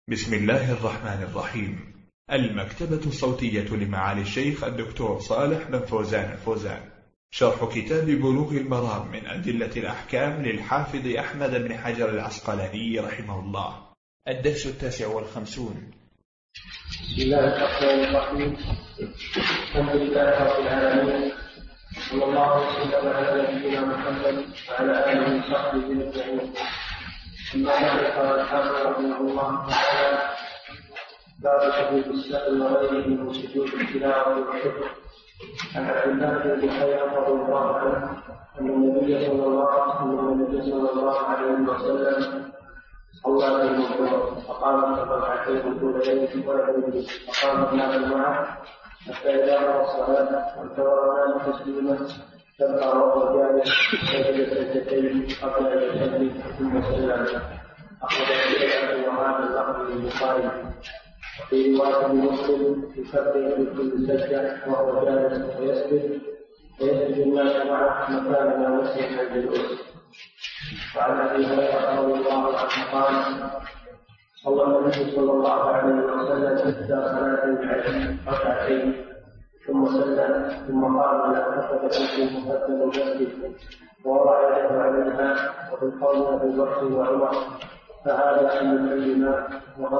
بسم الله الرحمن الرحيم. المكتبة الصوتية لمعالي الشيخ الدكتور صالح بن فوزان الفوزان، شرح كتاب بلوغ المرام من أدلة الأحكام للحافظ أحمد بن حجر العسقلاني رحمه الله، الدرس 59. بسم الله الرحمن الرحيم. الحمد لله رب العالمين، صلى الله وسلم على نبينا محمد وعلى آله وصحبه أجمعين. أما بعد، قال الحافظ رحمه الله تعالى: باب سجود السهو وغيره من سجود التلاوة والشكر. عن عبد الله بن حيان رضي الله عنه أن النبي صلى الله عليه وسلم صلى بين الظهر فقام ركعتين طول ليل ولم يجلس، فقام الناس معه حتى إذا قضى الصلاة وانتظر الناس تسليمه كبر وهو جالس سجد سجدتين قبل أن يسلم ثم سلم. أخرج الشيخ وهذا اللفظ للبخاري. في رواية مسلم يكبر في كل سجدة وهو جالس ويسجد الناس معه مكان ما مسح الجلوس. وعن أبي هريرة رضي الله عنه قال: صلى النبي صلى الله عليه وسلم إحدى صلاتي العشاء ركعتين ثم سلم ثم قام إلى كتبة في مقدم المسجد ووضع يده عليها، وفي القول أبي بكر وعمر، فهذا أن يسلما.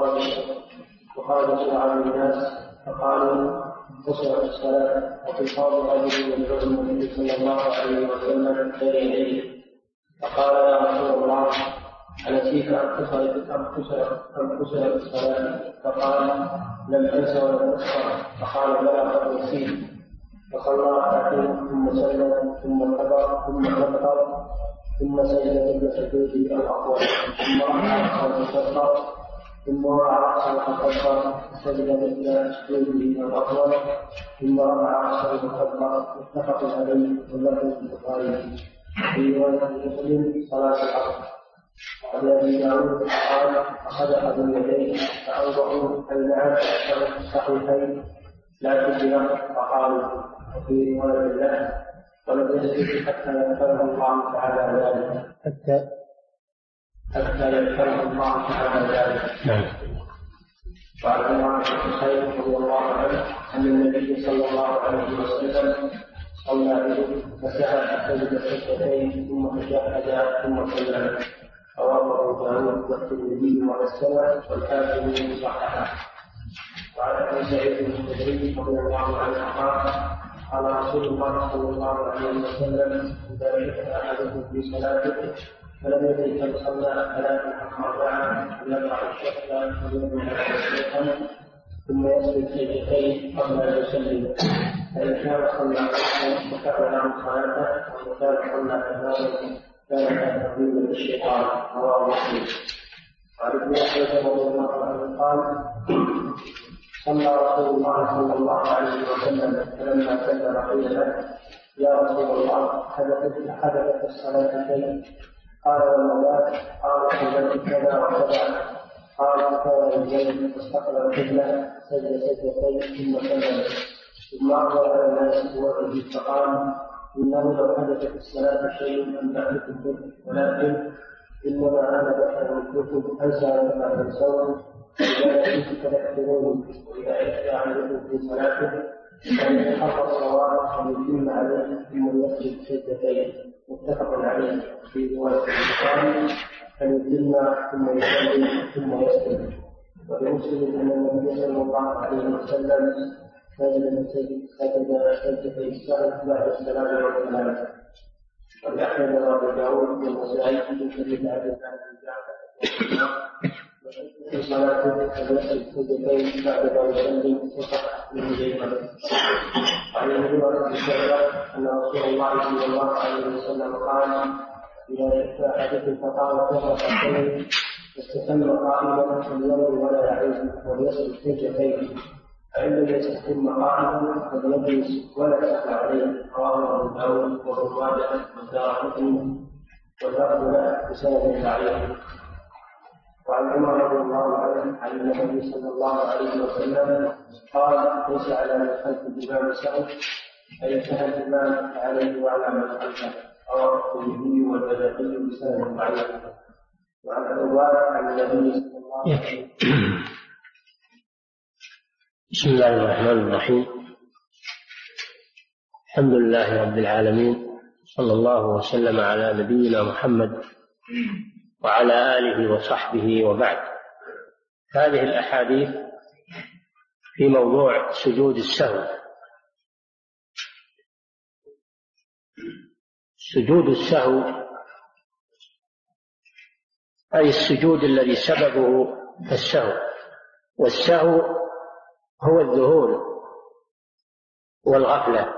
وخرج بعض الناس فقالوا قصرت الصلاة، وفي القول أبي يدعو النبي صلى الله عليه وسلم بين يديه فقال: يا رسول الله، أنسيت أن قصرت الصلاة؟ فقال: لم أنس ولم أخسر. فقال: بلى قد نسيت. فصلى ركعتين ثم سلم ثم كبر ثم كبر ثم سجد بسجوده الأطول ثم رفع رأسه فكبر ثم وضع رأسه فكبر فسجد مثل سجوده الأطول ثم رفع رأسه فكبر. متفق عليه واللفظ البخاري. في رواية مسلم صلاة العصر. وعن أبي داود قال: أخذ أحد يديه فأوضعوا النعم الصحيحين لا تجرى. فقالوا. وفي رواية الله: ولم يسجد حتى يذكره الله تعالى ذلك. حتى يذكره الله تعالى ذلك. وعن عمر بن الخطاب رضي الله عنه أن النبي صلى الله عليه وسلم صلى به فسعى سجد سجدتين ثم تشهد ثم سلم. رواه أبو داود والترمذي وحسنه والحاكم صححه. وعن أبي سعيد الخدري رضي الله عنه قال: رسول الله صلى الله عليه وسلم: إذا شك أحدكم في صلاته فلم يدرك كم صلى ثلاث ركعات فليقرأ الشك وليبني على الشيطان ثم يسجد سجدتين قبل أن يسلم، فإن كان صلى قليلا فكفر عن صلاته، وإن كان صلى كذلك كان تقديما للشيطان. رواه مسلم. وعن ابن مسعود رضي الله عنه قال: صلى رسول الله صلى الله عليه وسلم فلما سلم قيل له: يا رسول الله، حدثت الصلاة شيء؟ قال: وما ذاك؟ قال: صليت كذا وكذا. قال: فكان يجيب واستقبل القبلة سجد سجدتين ثم سلم ثم أقبل على الناس بوجهه فقال: إنه لو حدث في الصلاة شيء لم أحدث به، ولكن إنما أنا بشر مثلكم أنسى وما تنسون، إذا نسيت فذكروني، وإذا عشت أعملكم في صلاته فإن يتحقق الصواب فليتم عليه ثم يسجد سجدتين. متفق عليه. في رواية البخاري: فليتم ثم يسلم ثم يسجد. ولمسلم أن النبي صلى الله عليه وسلم سجد سجدتي السهو بعد السلام والسلام. والأحمد وأبو داود والنسائي في سبيل عبد في صلاته فليسجد سجدتين بعد ما يسلم وصح من جيبه. وعن عمر بن الخطاب أن رسول الله صلى الله عليه وسلم قال: إذا شك أحدكم فقال كفر ركعتين فاستتم قائما فليمضي ولا يعود وليسجد سجدتين، فإن لم يستتم قائما فليجلس ولا يسأل عليه. رواه أبو داود وابن ماجه والدارقطني واللفظ له بسند ضعيف. وعن عمر رضي الله عنه عن النبي صلى الله عليه وسلم قال: ليس على من خلف الإمام سهو، فإن انتهى الإمام عليه وعلى من خلفه. رواه الترمذي والبيهقي بسند ضعيف. وعن أبي هريرة عن النبي صلى الله عليه وسلم بسم الله الرحمن الرحيم. الحمد لله رب العالمين، صلى الله وسلم على نبينا محمد وعلى آله وصحبه وبعد. هذه الأحاديث في موضوع سجود السهو. سجود السهو أي السجود الذي سببه السهو، والسهو هو الذهول والغفلة.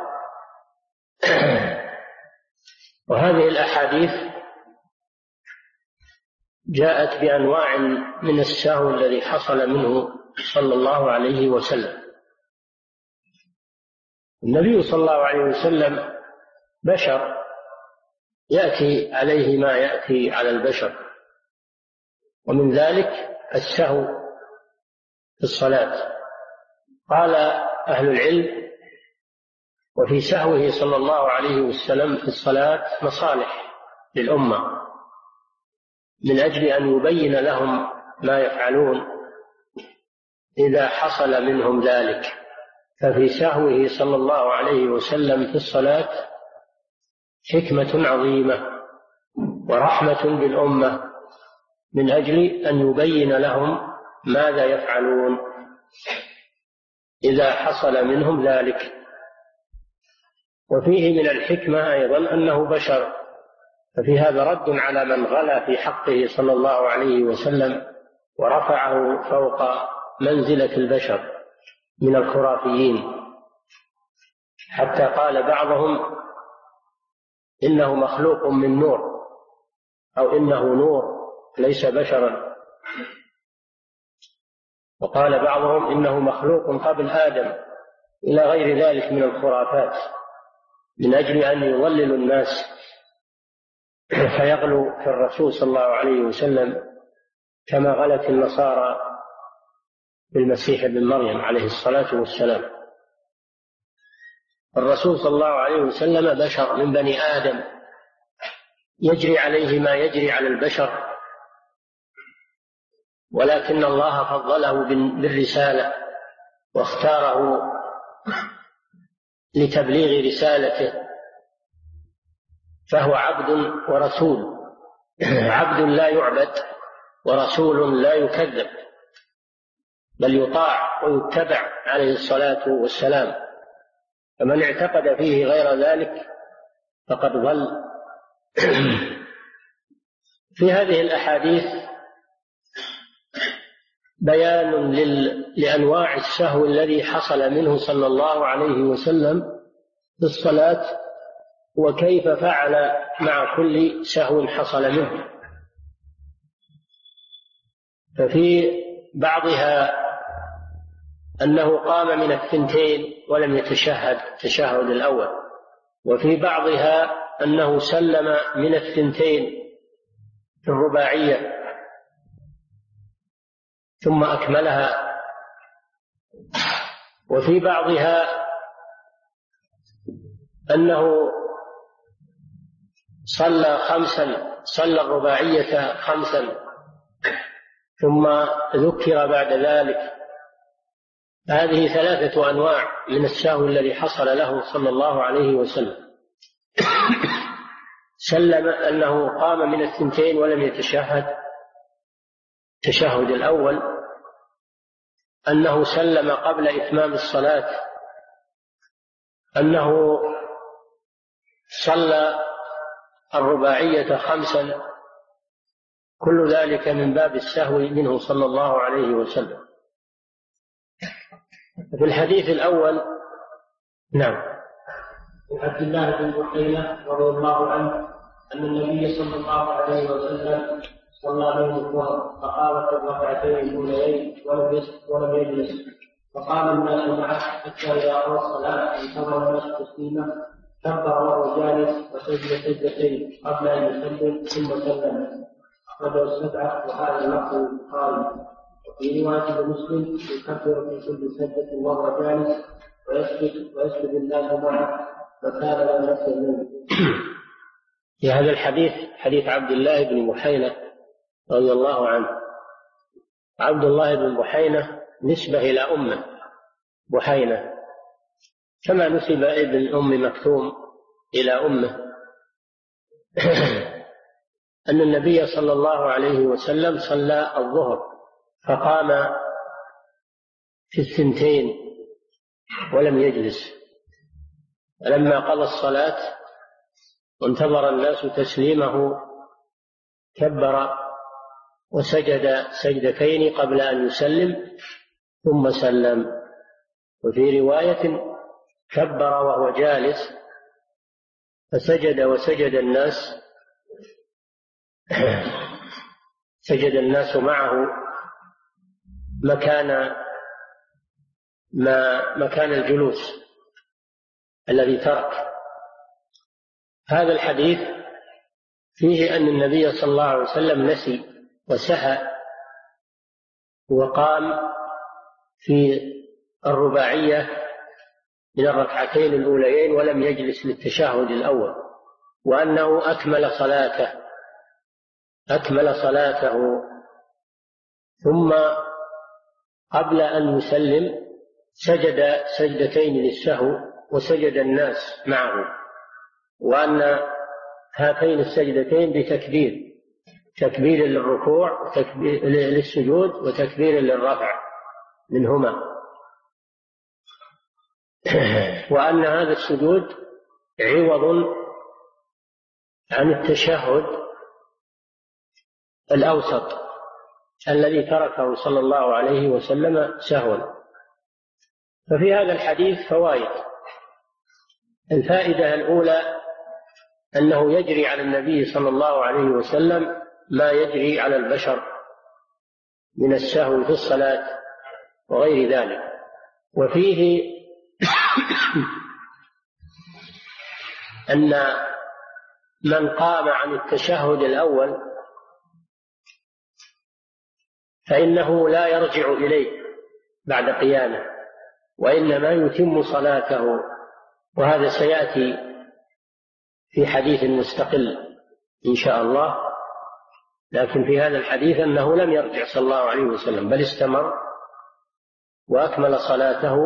وهذه الأحاديث جاءت بأنواع من السهو الذي حصل منه صلى الله عليه وسلم. النبي صلى الله عليه وسلم بشر يأتي عليه ما يأتي على البشر، ومن ذلك السهو في الصلاة. قال أهل العلم: وفي سهوه صلى الله عليه وسلم في الصلاة مصالح للأمة، من أجل أن يبين لهم ما يفعلون إذا حصل منهم ذلك. ففي سهوه صلى الله عليه وسلم في الصلاة حكمة عظيمة ورحمة بالأمة، من أجل أن يبين لهم ماذا يفعلون إذا حصل منهم ذلك. وفيه من الحكمة أيضا أنه بشر، ففي هذا رد على من غلا في حقه صلى الله عليه وسلم ورفعه فوق منزلة البشر من الخرافيين، حتى قال بعضهم إنه مخلوق من نور، أو إنه نور ليس بشرا، وقال بعضهم إنه مخلوق قبل آدم، إلى غير ذلك من الخرافات، من أجل أن يضللوا الناس فيغلوا في الرسول صلى الله عليه وسلم كما غلت النصارى بالمسيح ابن مريم عليه الصلاة والسلام. الرسول صلى الله عليه وسلم بشر من بني آدم، يجري عليه ما يجري على البشر، ولكن الله فضله بالرسالة واختاره لتبليغ رسالته، فهو عبد ورسول، عبد لا يعبد ورسول لا يكذب، بل يطاع ويتبع عليه الصلاة والسلام. فمن اعتقد فيه غير ذلك فقد ضل. في هذه الأحاديث بيان لأنواع السهو الذي حصل منه صلى الله عليه وسلم في الصلاة، وكيف فعل مع كل سهو حصل منه. ففي بعضها أنه قام من الثنتين ولم يتشهد التشهد الأول، وفي بعضها أنه سلم من الثنتين في الرباعية ثم أكملها، وفي بعضها أنه صلى الرباعية 5 ثم ذكر بعد ذلك. هذه 3 أنواع من السهو الذي حصل له صلى الله عليه وسلم. سلم أنه قام من الثنتين ولم يتشهد التشهد الأول، أنه سلم قبل إتمام الصلاة، أنه صلى الرباعية 5، كل ذلك من باب السهو منه صلى الله عليه وسلم. في الحديث الأول نعم، عبد الله بن بحينة رضي الله عنه أن النبي صلى الله عليه وسلم صلى بهم الظهر فقام في الركعتين الأوليين ولم يجلس، فقام الناس معه حتى إذا قضى الصلاة انتظر الناس تسليما، كبر وهو جالس وسجد سجدتين قبل أن يسلم ثم سلم. أخرجه 7، وهذا لفظ البخاري. وفي رواية مسلم: يكبر في كل سجدة وهو جالس ويسجد الناس معه فكان لا يسلم. في هذا الحديث حديث عبد الله بن بحينة رضي الله عنه. عبد الله بن بحينة نسبة إلى أمه، بحينة، كما نسب ابن أم مكتوم إلى أمه أن النبي صلى الله عليه وسلم صلى الظهر فقام في 2 ولم يجلس، لما قضى الصلاة وانتظر الناس تسليمه كبر وسجد سجدتين قبل أن يسلم ثم سلم. وفي رواية كبر وهو جالس فسجد وسجد الناس سجد الناس معه مكان الجلوس الذي ترك. هذا الحديث فيه أن النبي صلى الله عليه وسلم نسي وسهى وقام في الرباعية من الركعتين الأوليين ولم يجلس للتشهد الأول، وأنه أكمل صلاته ثم قبل أن يسلم سجد سجدتين للسهو وسجد الناس معه، وأن هاتين السجدتين تكبير للركوع وتكبير للسجود وتكبير للرفع منهما، وأن هذا السجود عوض عن التشهد الأوسط الذي تركه صلى الله عليه وسلم سهوا. ففي هذا الحديث فوائد. الفائدة الأولى أنه يجري على النبي صلى الله عليه وسلم ما يجري على البشر من السهو في الصلاة وغير ذلك. وفيه أن من قام عن التشهد الأول فإنه لا يرجع إليه بعد قيامه، وإنما يتم صلاته، وهذا سيأتي في حديث مستقل إن شاء الله. لكن في هذا الحديث أنه لم يرجع صلى الله عليه وسلم بل استمر وأكمل صلاته.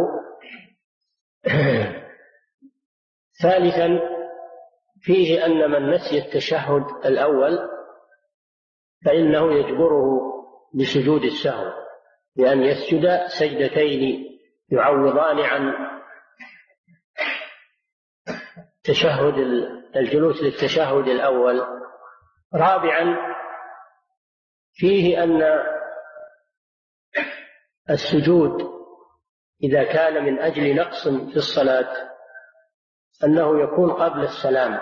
ثالثا فيه أن من نسي التشهد الأول فإنه يجبره بسجود السهو، بأن يسجد سجدتين يعوضان عن تشهد الجلوس للتشهد الأول. رابعا فيه أن السجود إذا كان من أجل نقص في الصلاة أنه يكون قبل السلام،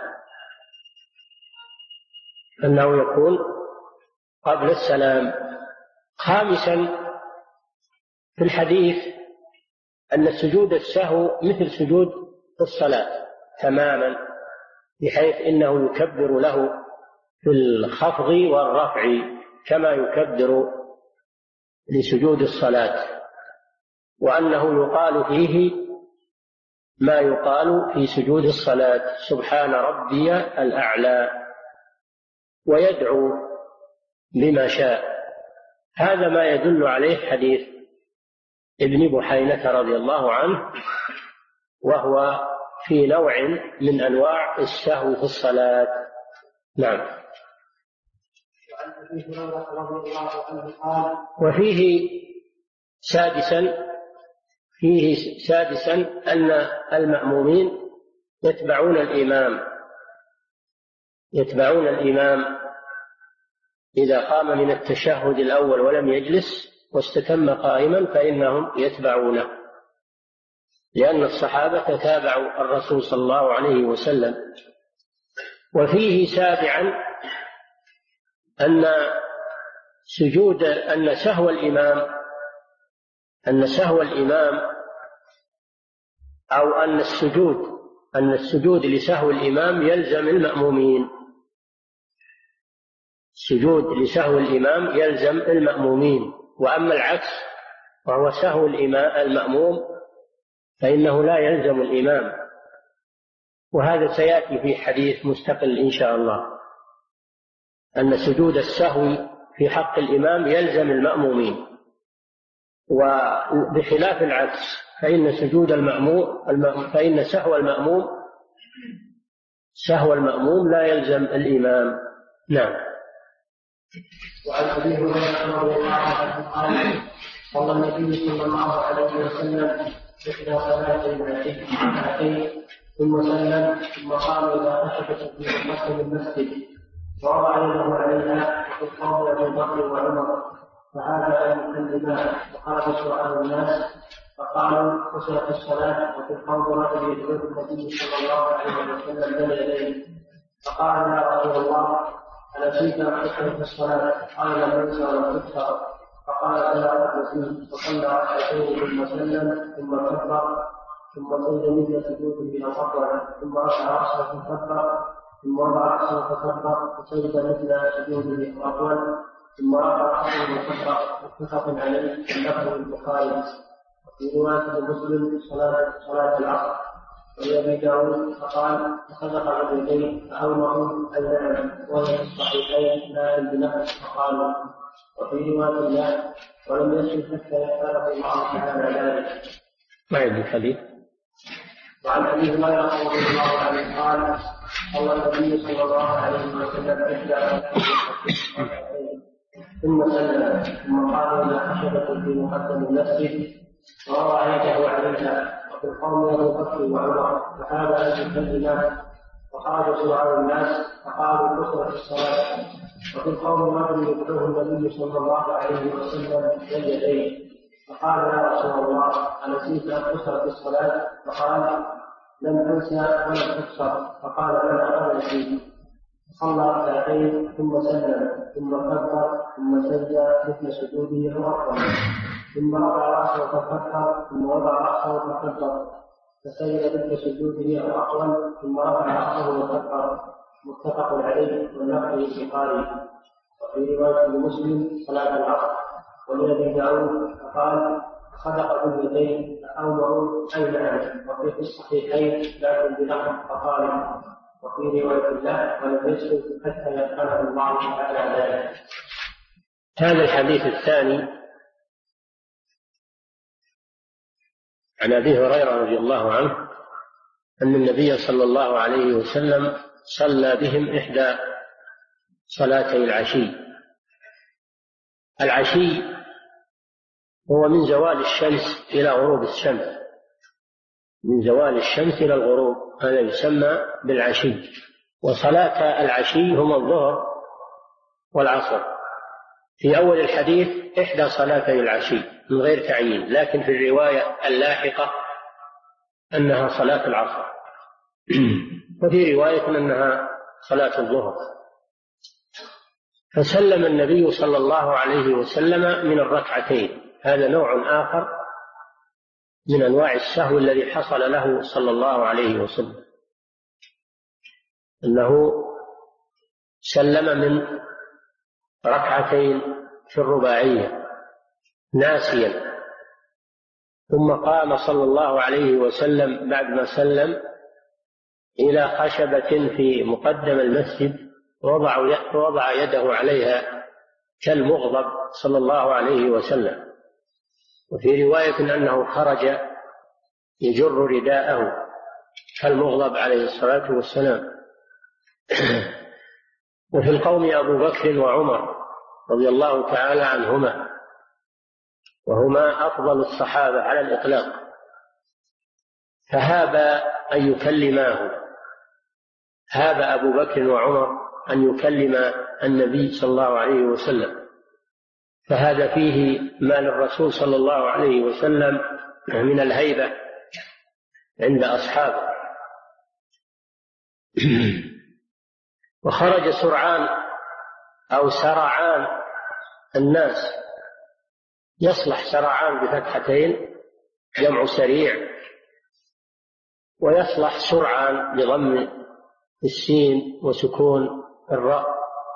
خامسا في الحديث أن سجود السهو مثل سجود الصلاة تماما، بحيث إنه يكبر له في الخفض والرفع كما يكبر لسجود الصلاة، وأنه يقال فيه ما يقال في سجود الصلاة: سبحان ربي الأعلى، ويدعو بما شاء. هذا ما يدل عليه حديث ابن بحينة رضي الله عنه، وهو في نوع من أنواع السهو في الصلاة. نعم. وفيه سادسا أن المأمومين يتبعون الإمام إذا قام من التشهد الأول ولم يجلس واستتم قائما فإنهم يتبعونه، لأن الصحابة تابعوا الرسول صلى الله عليه وسلم. وفيه سابعا أن سهو الإمام أو أن السجود لسهو الإمام يلزم المأمومين. السجود لسهو الإمام يلزم المأمومين، وأما العكس وهو سهو المأموم فإنه لا يلزم الإمام. وهذا سيأتي في حديث مستقل إن شاء الله، أن سجود السهو في حق الإمام يلزم المأمومين، وبخلاف العكس فإن سهو المأموم لا يلزم الإمام. نعم. وعن أبي هريرة رضي الله عنه قال صلى النبي صلى الله عليه وسلم إحدى صلاتي ركعتين ثم سلم ثم قام إلى خشبة في مقدم المسجد ووضع يده عليها وفي القوم أبي بكر وعمر فهذا أن يكلمان وقال سؤال الناس فقالوا خشيت الصلاة وفي القوم رجل يدعو النبي صلى الله عليه وسلم بين يديه فقال يا رسول الله أنسيت أن تشرك الصلاة؟ قال لم أنسى ولم تكثر. فقال ألا نسيت فصلى ركعتين ثم سلم ثم كبر ثم سجد مثل سجوده فكبر ثم رفع رأسه فكبر ثم وضع رأسه فكبر وسجد مثل سجوده فأطول ثم رفع رأسه فكبر. متفق عليه واللفظ البخاري. وفي رواية مسلم صلاة العصر وأبي داود فقال صدق باليدين فأومروا أي نعم وهي في الصحيحين لكن بنفس فقالوا. وفي رواية الله ولم يسجد حتى يختاره الله تعالى ذلك. ما يدري الحديث. وعن أبي هريرة رضي الله عنه قال صلى النبي صلى الله عليه وسلم إحدى ثم سلم ثم قام إلى خشبة في مقدم المسجد ووضع يده عليها وفي القوم أبو بكر وعمر فهذا أن يكلمان وخرج سؤال الناس فقالوا كثرت الصلاة وفي القوم رجل يدعوه النبي صلى الله عليه وسلم بين يديه فقال يا رسول الله أنسيت أن كثرت الصلاة؟ فقال لم أنسى ولم تكثر. فقال أنا نسيت. صلى ركعتين ثم سلم ثم كبر ثم سجد مثل سجوده وأطول ثم رفع رأسه فكبر ثم وضع رأسه فكبر فسجد مثل سجوده وأطول ثم رفع رأسه وكبر. متفق عليه واللفظ البخاري. وفي رواية مسلم صلاة العصر ولأبي داود فقال صدق باليدين فأومروا أي نعم وفي الصحيحين لكن بلفظ فقال. وفي رواية الله ولم يسجد حتى يدخله الله تعالى ذلك. هذا الحديث الثاني عن أبي هريرة رضي الله عنه أن النبي صلى الله عليه وسلم صلى بهم إحدى صلاتي العشي. العشي هو من زوال الشمس إلى غروب الشمس، من زوال الشمس إلى الغروب، هذا يسمى بالعشي. وصلاة العشي هما الظهر والعصر. في أول الحديث إحدى صلاتي العشي من غير تعيين، لكن في الرواية اللاحقة أنها صلاة العصر وفي رواية أنها صلاة الظهر. فسلم النبي صلى الله عليه وسلم من الركعتين. هذا نوع آخر من أنواع السهو الذي حصل له صلى الله عليه وسلم، أنه سلم من ركعتين في الرباعية ناسيا، ثم قام صلى الله عليه وسلم بعد ما سلم إلى خشبة في مقدم المسجد ووضع يده عليها كالمغضب صلى الله عليه وسلم. وفي رواية أنه خرج يجر رداءه كالمغضب عليه الصلاة والسلام. وفي القوم أبو بكر وعمر رضي الله تعالى عنهما، وهما أفضل الصحابة على الإطلاق، فهاب أن يكلماه، هاب أبو بكر وعمر أن يكلم النبي صلى الله عليه وسلم، فهذا فيه ما للرسول صلى الله عليه وسلم من الهيبة عند أصحابه. وخرج سرعان أو سرعان الناس، يصلح سرعان بفتحتين جمع سريع، ويصلح سرعان بضم السين وسكون الراء،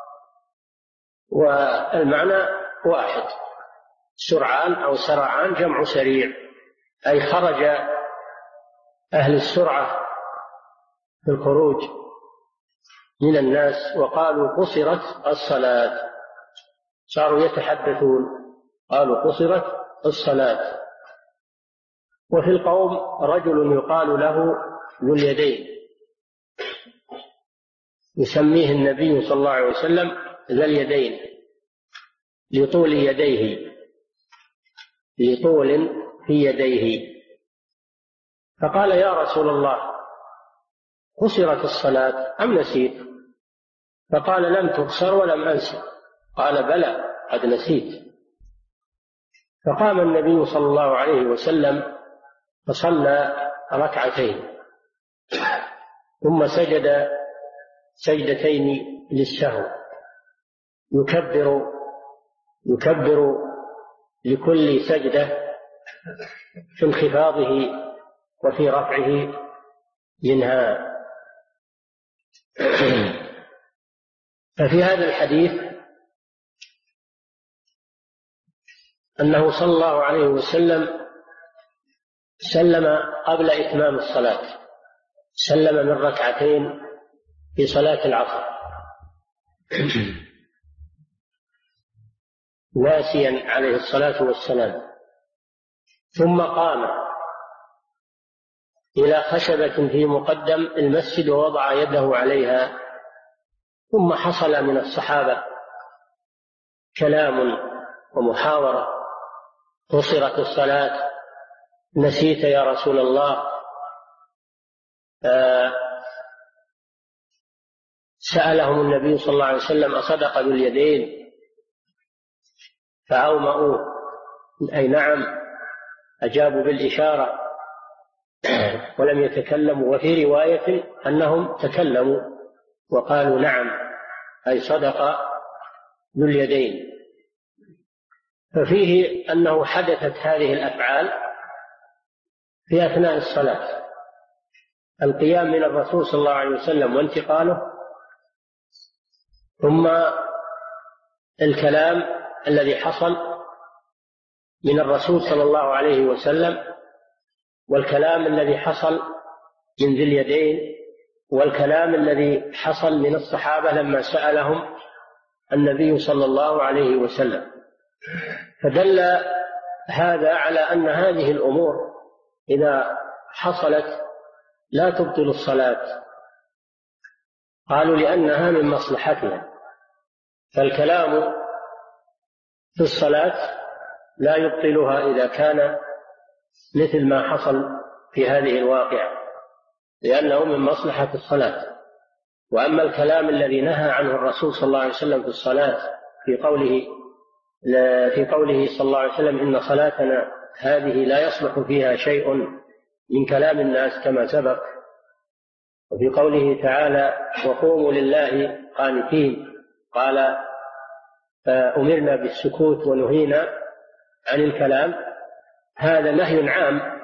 والمعنى واحد، سرعان أو سرعان جمع سريع، أي خرج أهل السرعة في الخروج من الناس وقالوا قصرت الصلاة، صاروا يتحدثون قالوا قصرت الصلاة. وفي القوم رجل يقال له ذو اليدين، يسميه النبي صلى الله عليه وسلم ذا اليدين لطول يديه، لطول في يديه. فقال: يا رسول الله، قصرت الصلاة أم نسيت؟ فقال: لم تقصر ولم أنسى. قال: بلى، قد نسيت. فقام النبي صلى الله عليه وسلم فصلى ركعتين، ثم سجد سجدتين للسهو، يكبر لكل سجدة في انخفاضه وفي رفعه منها. ففي هذا الحديث أنه صلى الله عليه وسلم سلم قبل إتمام الصلاة، سلم من ركعتين في صلاة العصر ناسيا عليه الصلاة والسلام، ثم قام إلى خشبة في مقدم المسجد ووضع يده عليها، ثم حصل من الصحابة كلام ومحاورة: قصرت الصلاة، نسيت يا رسول الله. سألهم النبي صلى الله عليه وسلم: أصدق ذو اليدين؟ فأومأوا أي نعم، أجابوا بالإشارة ولم يتكلموا. وفي رواية أنهم تكلموا وقالوا نعم، أي صدق ذو اليدين. ففيه أنه حدثت هذه الأفعال في أثناء الصلاة: القيام من الرسول صلى الله عليه وسلم وانتقاله، ثم الكلام الذي حصل من الرسول صلى الله عليه وسلم، والكلام الذي حصل من ذي اليدين، والكلام الذي حصل من الصحابة لما سألهم النبي صلى الله عليه وسلم. فدل هذا على أن هذه الأمور إذا حصلت لا تبطل الصلاة. قالوا: لأنها من مصلحتها، فالكلام في الصلاة لا يبطلها إذا كان مثل ما حصل في هذه الواقعة، لأنه من مصلحة الصلاة. وأما الكلام الذي نهى عنه الرسول صلى الله عليه وسلم في الصلاة في قوله صلى الله عليه وسلم: إن صلاتنا هذه لا يصلح فيها شيء من كلام الناس كما سبق. وفي قوله تعالى: وقوموا لله قانتين، قال: فأمرنا بالسكوت ونهينا عن الكلام. هذا نهي عام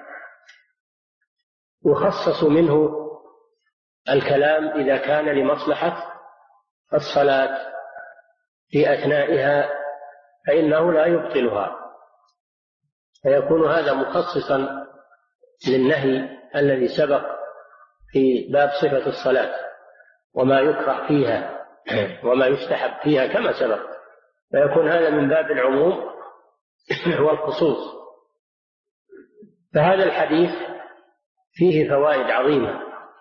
يخصص منه الكلام إذا كان لمصلحة الصلاة في أثنائها، فإنه لا يبطلها، فيكون هذا مخصصا للنهي الذي سبق في باب صفة الصلاة وما يكره فيها وما يستحب فيها كما سبق، فيكون هذا من باب العموم والخصوص. فهذا الحديث فيه فوائد عظيمة.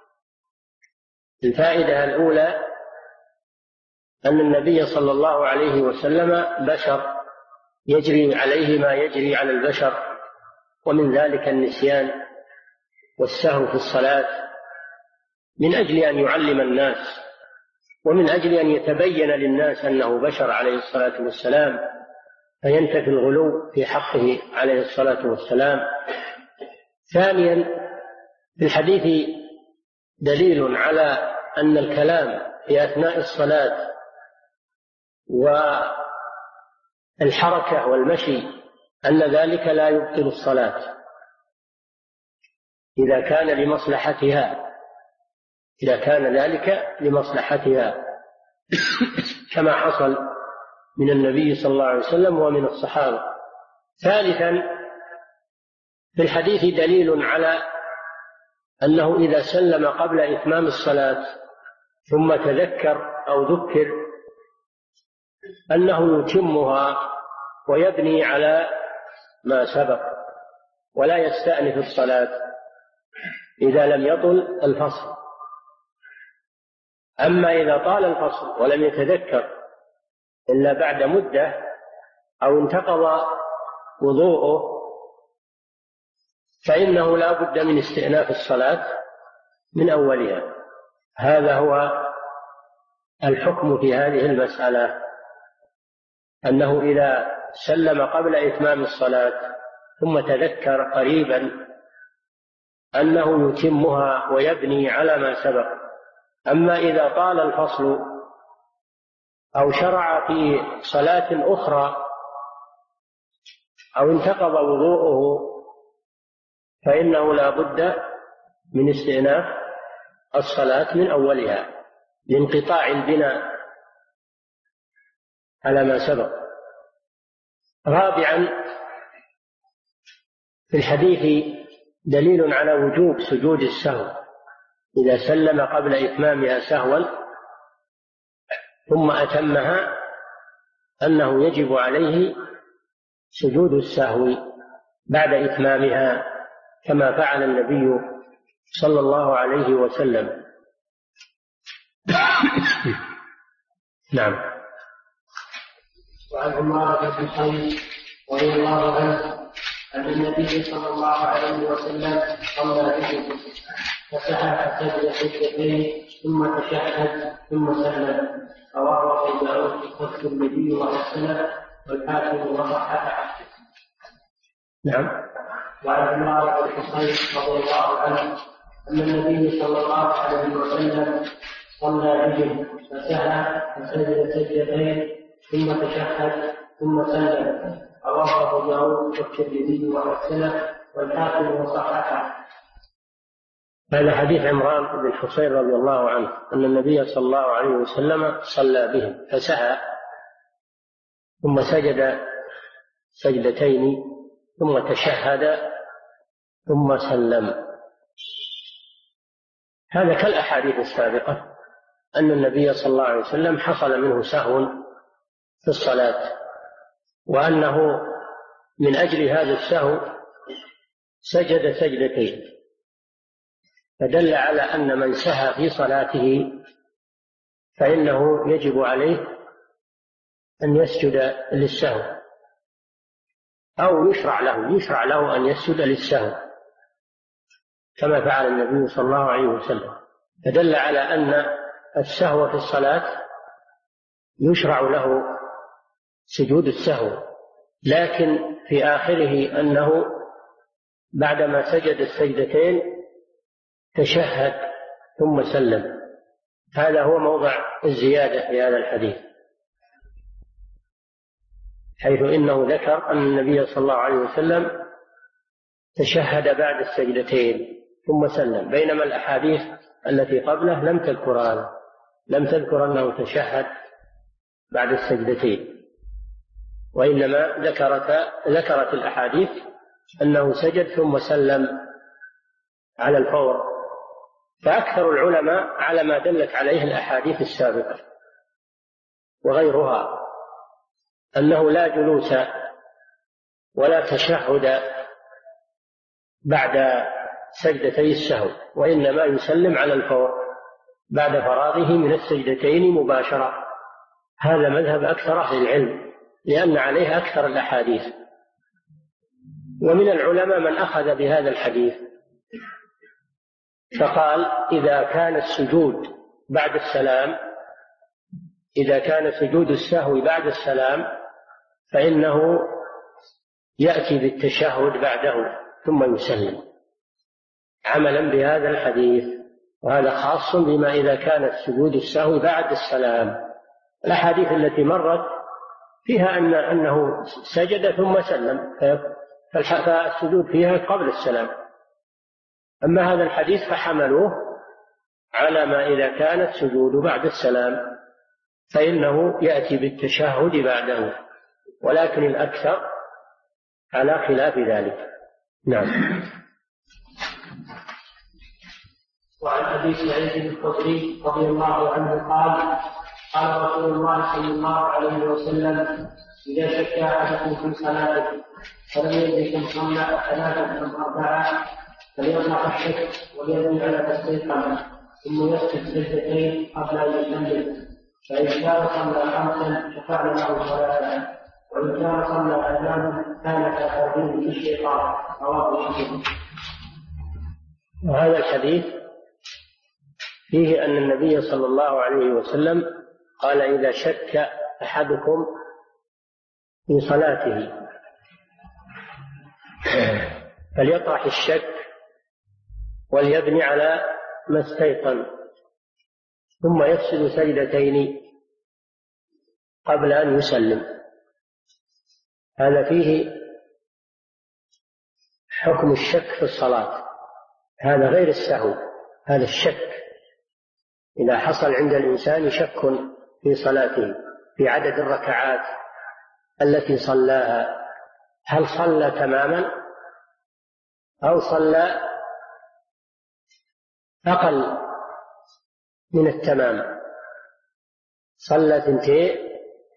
الفائدة الأولى أن النبي صلى الله عليه وسلم بشر يجري عليه ما يجري على البشر، ومن ذلك النسيان والسهو في الصلاة، من أجل أن يعلم الناس ومن أجل أن يتبين للناس أنه بشر عليه الصلاة والسلام، فينتفي الغلو في حقه عليه الصلاة والسلام. ثانيا، في الحديث دليل على أن الكلام في أثناء الصلاة والحركة والمشي أن ذلك لا يبطل الصلاة إذا كان لمصلحتها، إذا كان ذلك لمصلحتها كما حصل من النبي صلى الله عليه وسلم ومن الصحابة. ثالثا، في الحديث دليل على أنه إذا سلم قبل إتمام الصلاة ثم تذكر أو ذكر أنه يتمها ويبني على ما سبق، ولا يستأنف الصلاة إذا لم يطل الفصل. أما إذا طال الفصل ولم يتذكر إلا بعد مدة أو انتقض وضوءه فإنه لا بد من استئناف الصلاة من أولها. هذا هو الحكم في هذه المسألة، أنه إذا سلم قبل إتمام الصلاة ثم تذكر قريبا أنه يتمها ويبني على ما سبق. أما إذا طال الفصل أو شرع في صلاة أخرى أو انتقض وضوءه فإنه لا بد من استئناف الصلاة من أولها لانقطاع البناء على ما سبق. رابعا، في الحديث دليل على وجوب سجود السهو إذا سلم قبل إتمامها سهوا ثم أتمها، أنه يجب عليه سجود السهو بعد إتمامها كما فعل النبي صلى الله عليه وسلم. نعم. وعن عمارة بن حي رضي الله عنه أن النبي صلى الله عليه وسلم صلى بهم فسحب سجد سجدتين ثم تشهد ثم سلم، رواه أبو داود والترمذي وحسنه والحاكم وصححه. نعم. وعن عمارة بن حي رضي الله عنه أن النبي صلى الله عليه وسلم صلى بهم فسحب فسجد سجدتين ثم تشهد ثم سلم، رواه أبو داود والترمذي وحسنه والحاكم وصححه. هذا حديث عمران بن حصين رضي الله عنه أن النبي صلى الله عليه وسلم صلى بهم فسعى ثم سجد سجدتين ثم تشهد ثم سلم. هذا كالأحاديث السابقة أن النبي صلى الله عليه وسلم حصل منه سهو في الصلاة، وأنه من أجل هذا السهو سجد سجدتين، فدل على أن من سهى في صلاته فإنه يجب عليه أن يسجد للسهو، أو يشرع له أن يسجد للسهو كما فعل النبي صلى الله عليه وسلم. فدل على أن السهو في الصلاة يشرع له سجود السهو، لكن في آخره أنه بعدما سجد السجدتين تشهد ثم سلم. هذا هو موضع الزيادة في هذا الحديث، حيث إنه ذكر أن النبي صلى الله عليه وسلم تشهد بعد السجدتين ثم سلم، بينما الأحاديث التي قبله لم تذكر أنه تشهد بعد السجدتين، وإنما ذكرت الأحاديث أنه سجد ثم سلم على الفور. فأكثر العلماء على ما دلت عليه الأحاديث السابقة وغيرها أنه لا جلوس ولا تشهد بعد سجدتي السهو، وإنما يسلم على الفور بعد فراغه من السجدتين مباشرة. هذا مذهب أكثر أهل العلم لأن عليه أكثر الأحاديث. ومن العلماء من أخذ بهذا الحديث فقال إذا كان سجود السهو بعد السلام فإنه يأتي بالتشهد بعده ثم يسلم عملا بهذا الحديث، وهذا خاص بما إذا كان سجود السهو بعد السلام. الأحاديث التي مرت فيها أنه سجد ثم سلم، فالسجود فيها قبل السلام. أما هذا الحديث فحملوه على ما إذا كان السجود بعد السلام فإنه يأتي بالتشهد بعده، ولكن الأكثر على خلاف ذلك. نعم. وعن أبي سعيد الخدري رضي الله عنه قال قال رسول الله صلى الله عليه وسلم إذا شك أحدكم في صلاته فلم يدرك إن صلى 3 أم 4 فليطلق الشك وليبني على تستيقظ ثم يسجد سجدتين قبل أن يسلم، فإن كان صلى 5 شفعنا له صلاة، وإن كان صلى 5 كان كترغيب في الشيطان. رواه مسلم. وهذا الحديث فيه أن النبي صلى الله عليه وسلم قال: إذا شك أحدكم في صلاته فليطرح الشك وليبني على ما استيقن، ثم يسجد سجدتين قبل أن يسلم. هذا فيه حكم الشك في الصلاة، هذا غير السهو، هذا الشك. إذا حصل عند الإنسان شك في صلاته في عدد الركعات التي صلاها، هل صلى تماما أو صلى أقل من التمام، صلى 2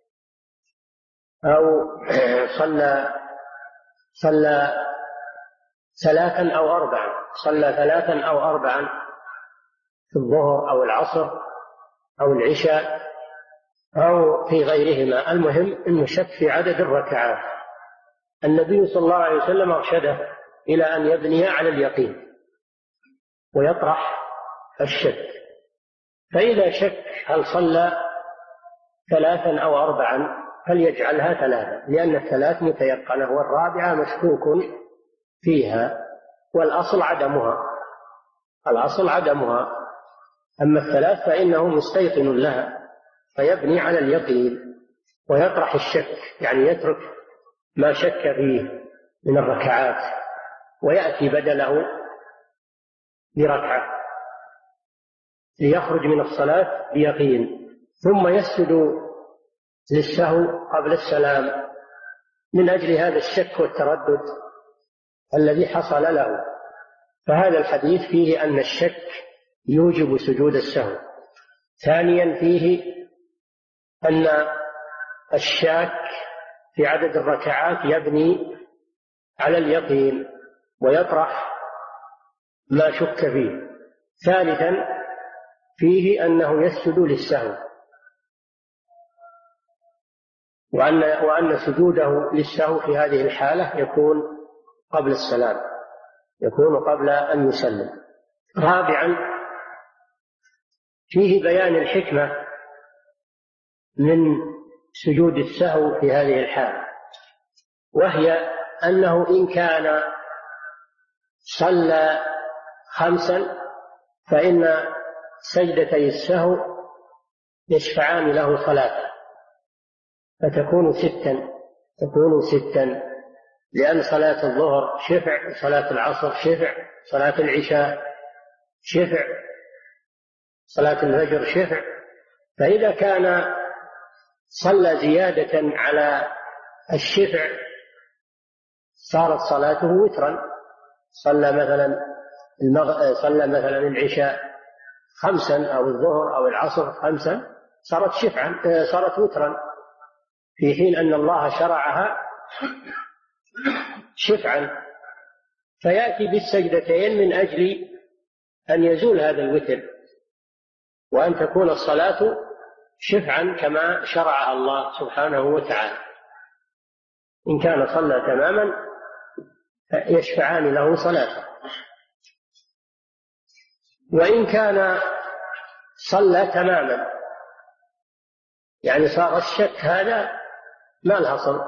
أو صلى 3 أو 4، صلى 3 أو 4 في الظهر أو العصر أو العشاء أو في غيرهما. المهم أنه شك في عدد الركعات. النبي صلى الله عليه وسلم أرشده إلى أن يبني على اليقين ويطرح الشك. فإذا شك هل صلى 3 أو 4 فليجعلها 3، لأن 3 متيقنة وال4 مشكوك فيها، والأصل عدمها. أما 3 فإنه مستيقن لها، فيبني على اليقين ويطرح الشك، يعني يترك ما شك فيه من الركعات ويأتي بدله بركعة ليخرج من الصلاة بيقين، ثم يسجد للسهو قبل السلام من أجل هذا الشك والتردد الذي حصل له. فهذا الحديث فيه أن الشك يوجب سجود السهو. ثانيا فيه أن الشاك في عدد الركعات يبني على اليقين ويطرح ما شك فيه. ثالثا فيه أنه يسجد للسهو، وأن سجوده للسهو في هذه الحالة يكون قبل السلام، يكون قبل أن يسلم. رابعا فيه بيان الحكمة من سجود السهو في هذه الحالة، وهي أنه إن كان صلى 5 فإن سجدتي السهو يشفعان له صلاة، فتكون 6، لأن صلاة الظهر شفع، صلاة العصر شفع، صلاة العشاء شفع، صلاة الفجر شفع. فإذا كان صلى زيادة على الشفع صارت صلاته وترا، صلى مثلا العشاء 5 أو الظهر أو العصر 5، صارت شفعا، صارت وترا، في حين أن الله شرعها شفعا، فيأتي بالسجدتين من أجل أن يزول هذا الوتر وأن تكون الصلاة شفعا كما شرعها الله سبحانه وتعالى. إن كان صلى تماما يشفعان له صلاة، وإن كان صلى تماما يعني صار الشك هذا ما الحصل،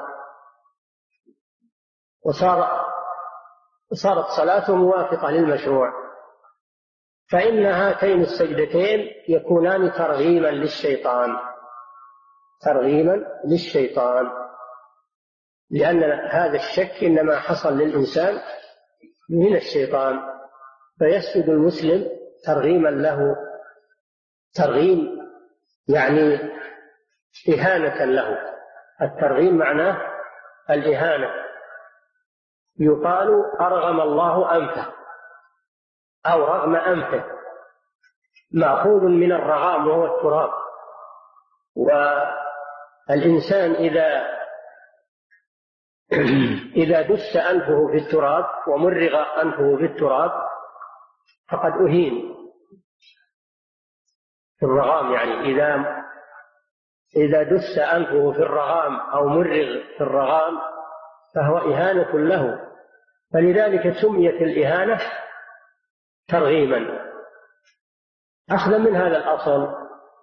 وصارت صلاته موافقة للمشروع، فإن هاتين السجدتين يكونان ترغيما للشيطان، لأن هذا الشك إنما حصل للإنسان من الشيطان، فيسجد المسلم ترغيما له، ترغيم يعني إهانة له. الترغيم معناه الإهانة، يقال أرغم الله أنفه أو رغم أنفه، مأخوذ من الرغام وهو التراب. والإنسان إذا إذا دس أنفه في التراب ومرغ أنفه في التراب فقد أهين في الرغام، يعني إذا دس أنفه في الرغام أو مرغ في الرغام فهو إهانة له، فلذلك سميت الإهانة ترغيما أخذا من هذا الأصل،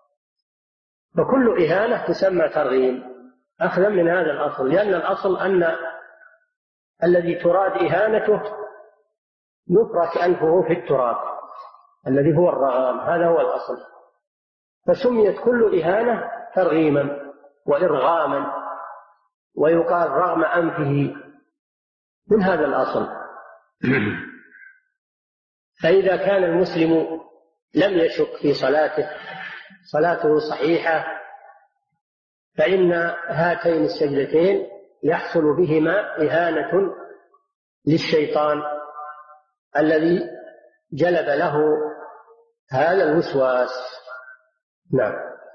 فكل إهانة تسمى ترغيم أخذا من هذا الأصل، لأن الأصل أن الذي تراد إهانته يفرك أنفه في التراب الذي هو الرغام، هذا هو الأصل، فسميت كل إهانة ترغيما وإرغاما، ويقال رغم أنفه من هذا الأصل. فإذا كان المسلم لم يشك في صلاته صحيحة، فإن هاتين السجدتين يحصل بهما إهانة للشيطان الذي جلب له هذا الوسواس. نعم.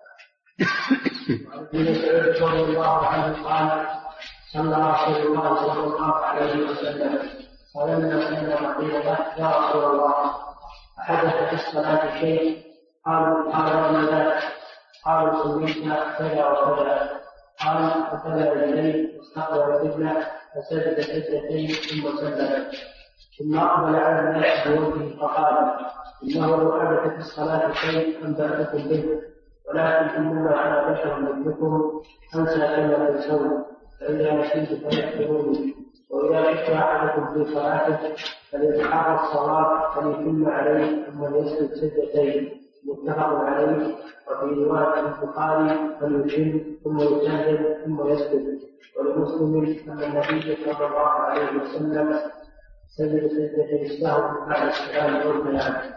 ابن مسعود رضي الله عنه قال: صلى رسول الله صلى الله عليه وسلم فلما قيل له: يا رسول الله أحدث في الصلاة شيء؟ قال: وما ذاك؟ قالوا: صلينا كذا وكذا. قال: فكذا يديه واستقبل القبلة فسجد سجدتين ثم سلم، ثم أقبل على الناس بوجهه فقال: إنه لو حدث في الصلاة شيء أنبأتكم به، ولكن إنما أنا بشر مثلكم أنسى كما تنسون، فإذا نسيت فاذكروني، وإذا شك أحدكم في صلاته فليتحرى الصواب فليتم عليه ثم يسجد سجدتين، متفق عليه. وفي رواية البخاري فليتم ثم يسجد ثم يسجد. ولمسلم أن النبي صلى الله عليه وسلم سجد سجدتي السهو بعد السلام والبيان.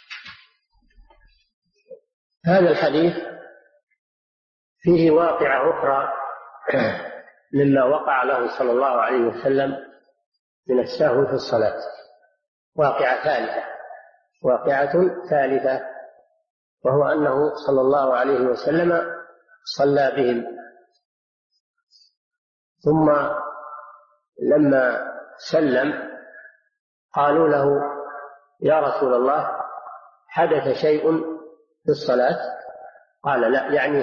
هذا الحديث فيه واقعة أخرى مما وقع له صلى الله عليه وسلم من السهو في الصلاة، واقعة ثالثة، وهو أنه صلى الله عليه وسلم صلى بهم، ثم لما سلم قالوا له: يا رسول الله حدث شيء في الصلاة؟ قال: لا، يعني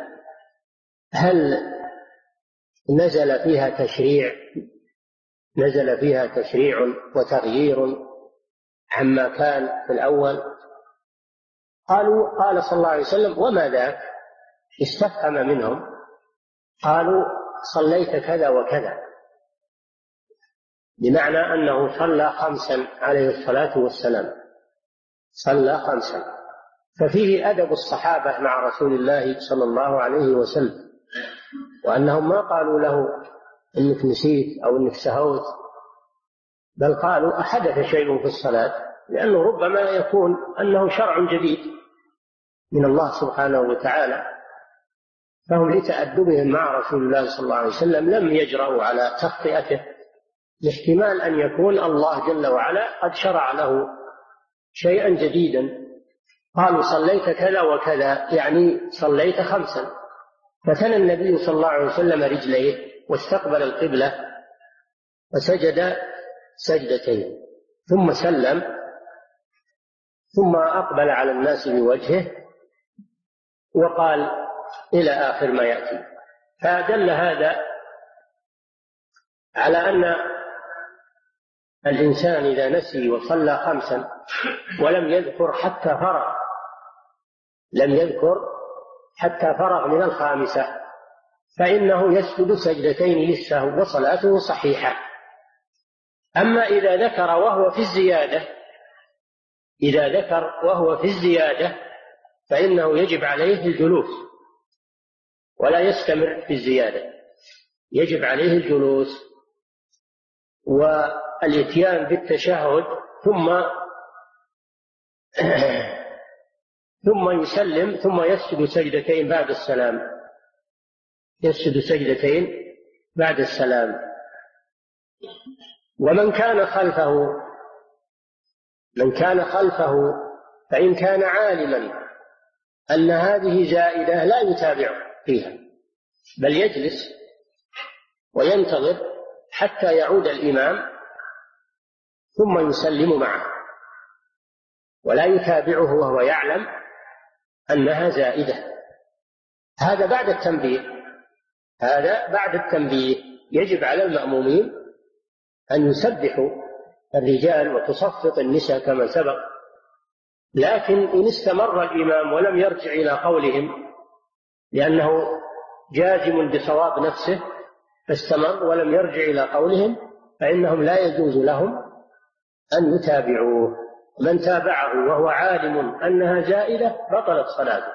هل نزل فيها تشريع وتغيير عما كان في الأول؟ قال صلى الله عليه وسلم: وما ذاك؟ استفهم منهم. قالوا: صليت كذا وكذا، بمعنى أنه صلى 5 عليه الصلاة والسلام، صلى 5. ففيه أدب الصحابة مع رسول الله صلى الله عليه وسلم، وأنهم ما قالوا له إنك نسيت أو إنك سهوت، بل قالوا: أحدث شيء في الصلاة، لأنه ربما يكون أنه شرع جديد من الله سبحانه وتعالى، فهم لتأدبهم مع رسول الله صلى الله عليه وسلم لم يجرؤوا على تخطئته، لاحتمال أن يكون الله جل وعلا قد شرع له شيئا جديدا. قالوا: صليت كذا وكذا، يعني صليت 5. فثنى النبي صلى الله عليه وسلم رجليه واستقبل القبلة وسجد سجدتين ثم سلم، ثم أقبل على الناس بوجهه وقال إلى آخر ما يأتي. فدل هذا على أن الإنسان إذا نسي وصلى 5 ولم يذكر حتى فرغ من 5 فإنه يسجد سجدتين للسهو وصلاته صحيحة. أما إذا ذكر وهو في الزيادة فإنه يجب عليه الجلوس ولا يستمر في الزيادة، يجب عليه الجلوس والإتيان بالتشهد ثم يسلم ثم يسجد سجدتين بعد السلام. ومن كان خلفه فإن كان عالما أن هذه زائدة لا يتابع فيها، بل يجلس وينتظر حتى يعود الإمام ثم يسلم معه، ولا يتابعه وهو يعلم أنها زائدة. هذا بعد التنبيه. هذا بعد التنبيه. يجب على المأمومين أن يسبحوا الرجال وتصفق النساء كما سبق، لكن إن استمر الإمام ولم يرجع إلى قولهم لأنه جازم بصواب نفسه فاستمر ولم يرجع إلى قولهم، فإنهم لا يجوز لهم أن يتابعوه. من تابعه وهو عالم أنها زائدة بطلت صلاته،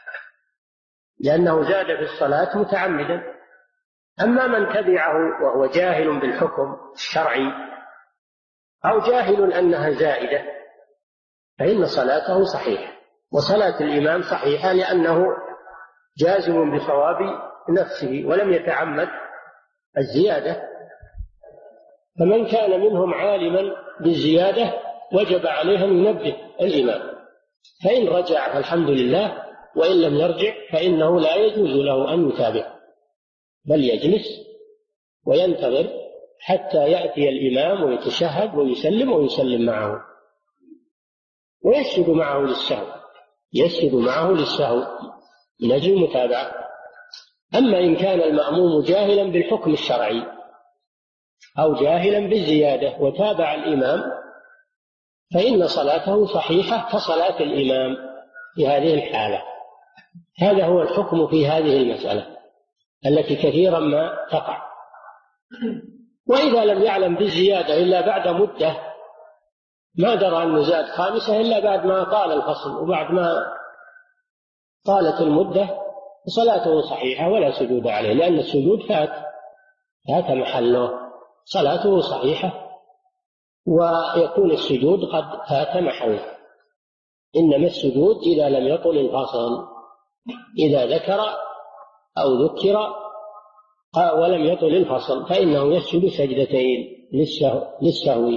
لأنه زاد في الصلاة متعمدا. أما من تبعه وهو جاهل بالحكم الشرعي أو جاهل أنها زائدة فإن صلاته صحيحة، وصلاة الإمام صحيحة لأنه جازم بصواب نفسه ولم يتعمد الزيادة. فمن كان منهم عالما بالزيادة وجب عليه أن ينبه الإمام، فإن رجع فالحمد لله، وإن لم يرجع فإنه لا يجوز له أن يتابع، بل يجلس وينتظر حتى يأتي الإمام ويتشهد ويسلم معه، ويسجد معه للسهو، يسجد معه للسهو من أجل المتابعة. أما إن كان المأموم جاهلا بالحكم الشرعي أو جاهلا بالزيادة وتابع الإمام فإن صلاته صحيحة كصلاة الإمام في هذه الحالة. هذا هو الحكم في هذه المسألة التي كثيرا ما تقع. وإذا لم يعلم بالزيادة إلا بعد مدة، ما درى أنه زاد خامسة إلا بعد ما طال الفصل وبعد ما طالت المدة، صلاته صحيحة ولا سجود عليه، لأن السجود فات محله، صلاته صحيحة ويكون السجود قد فات محله. إنما السجود إذا لم يطل الفصل، إذا ذكر أو ذكر ولم يطل الفصل فإنه يسجد سجدتين للسهو.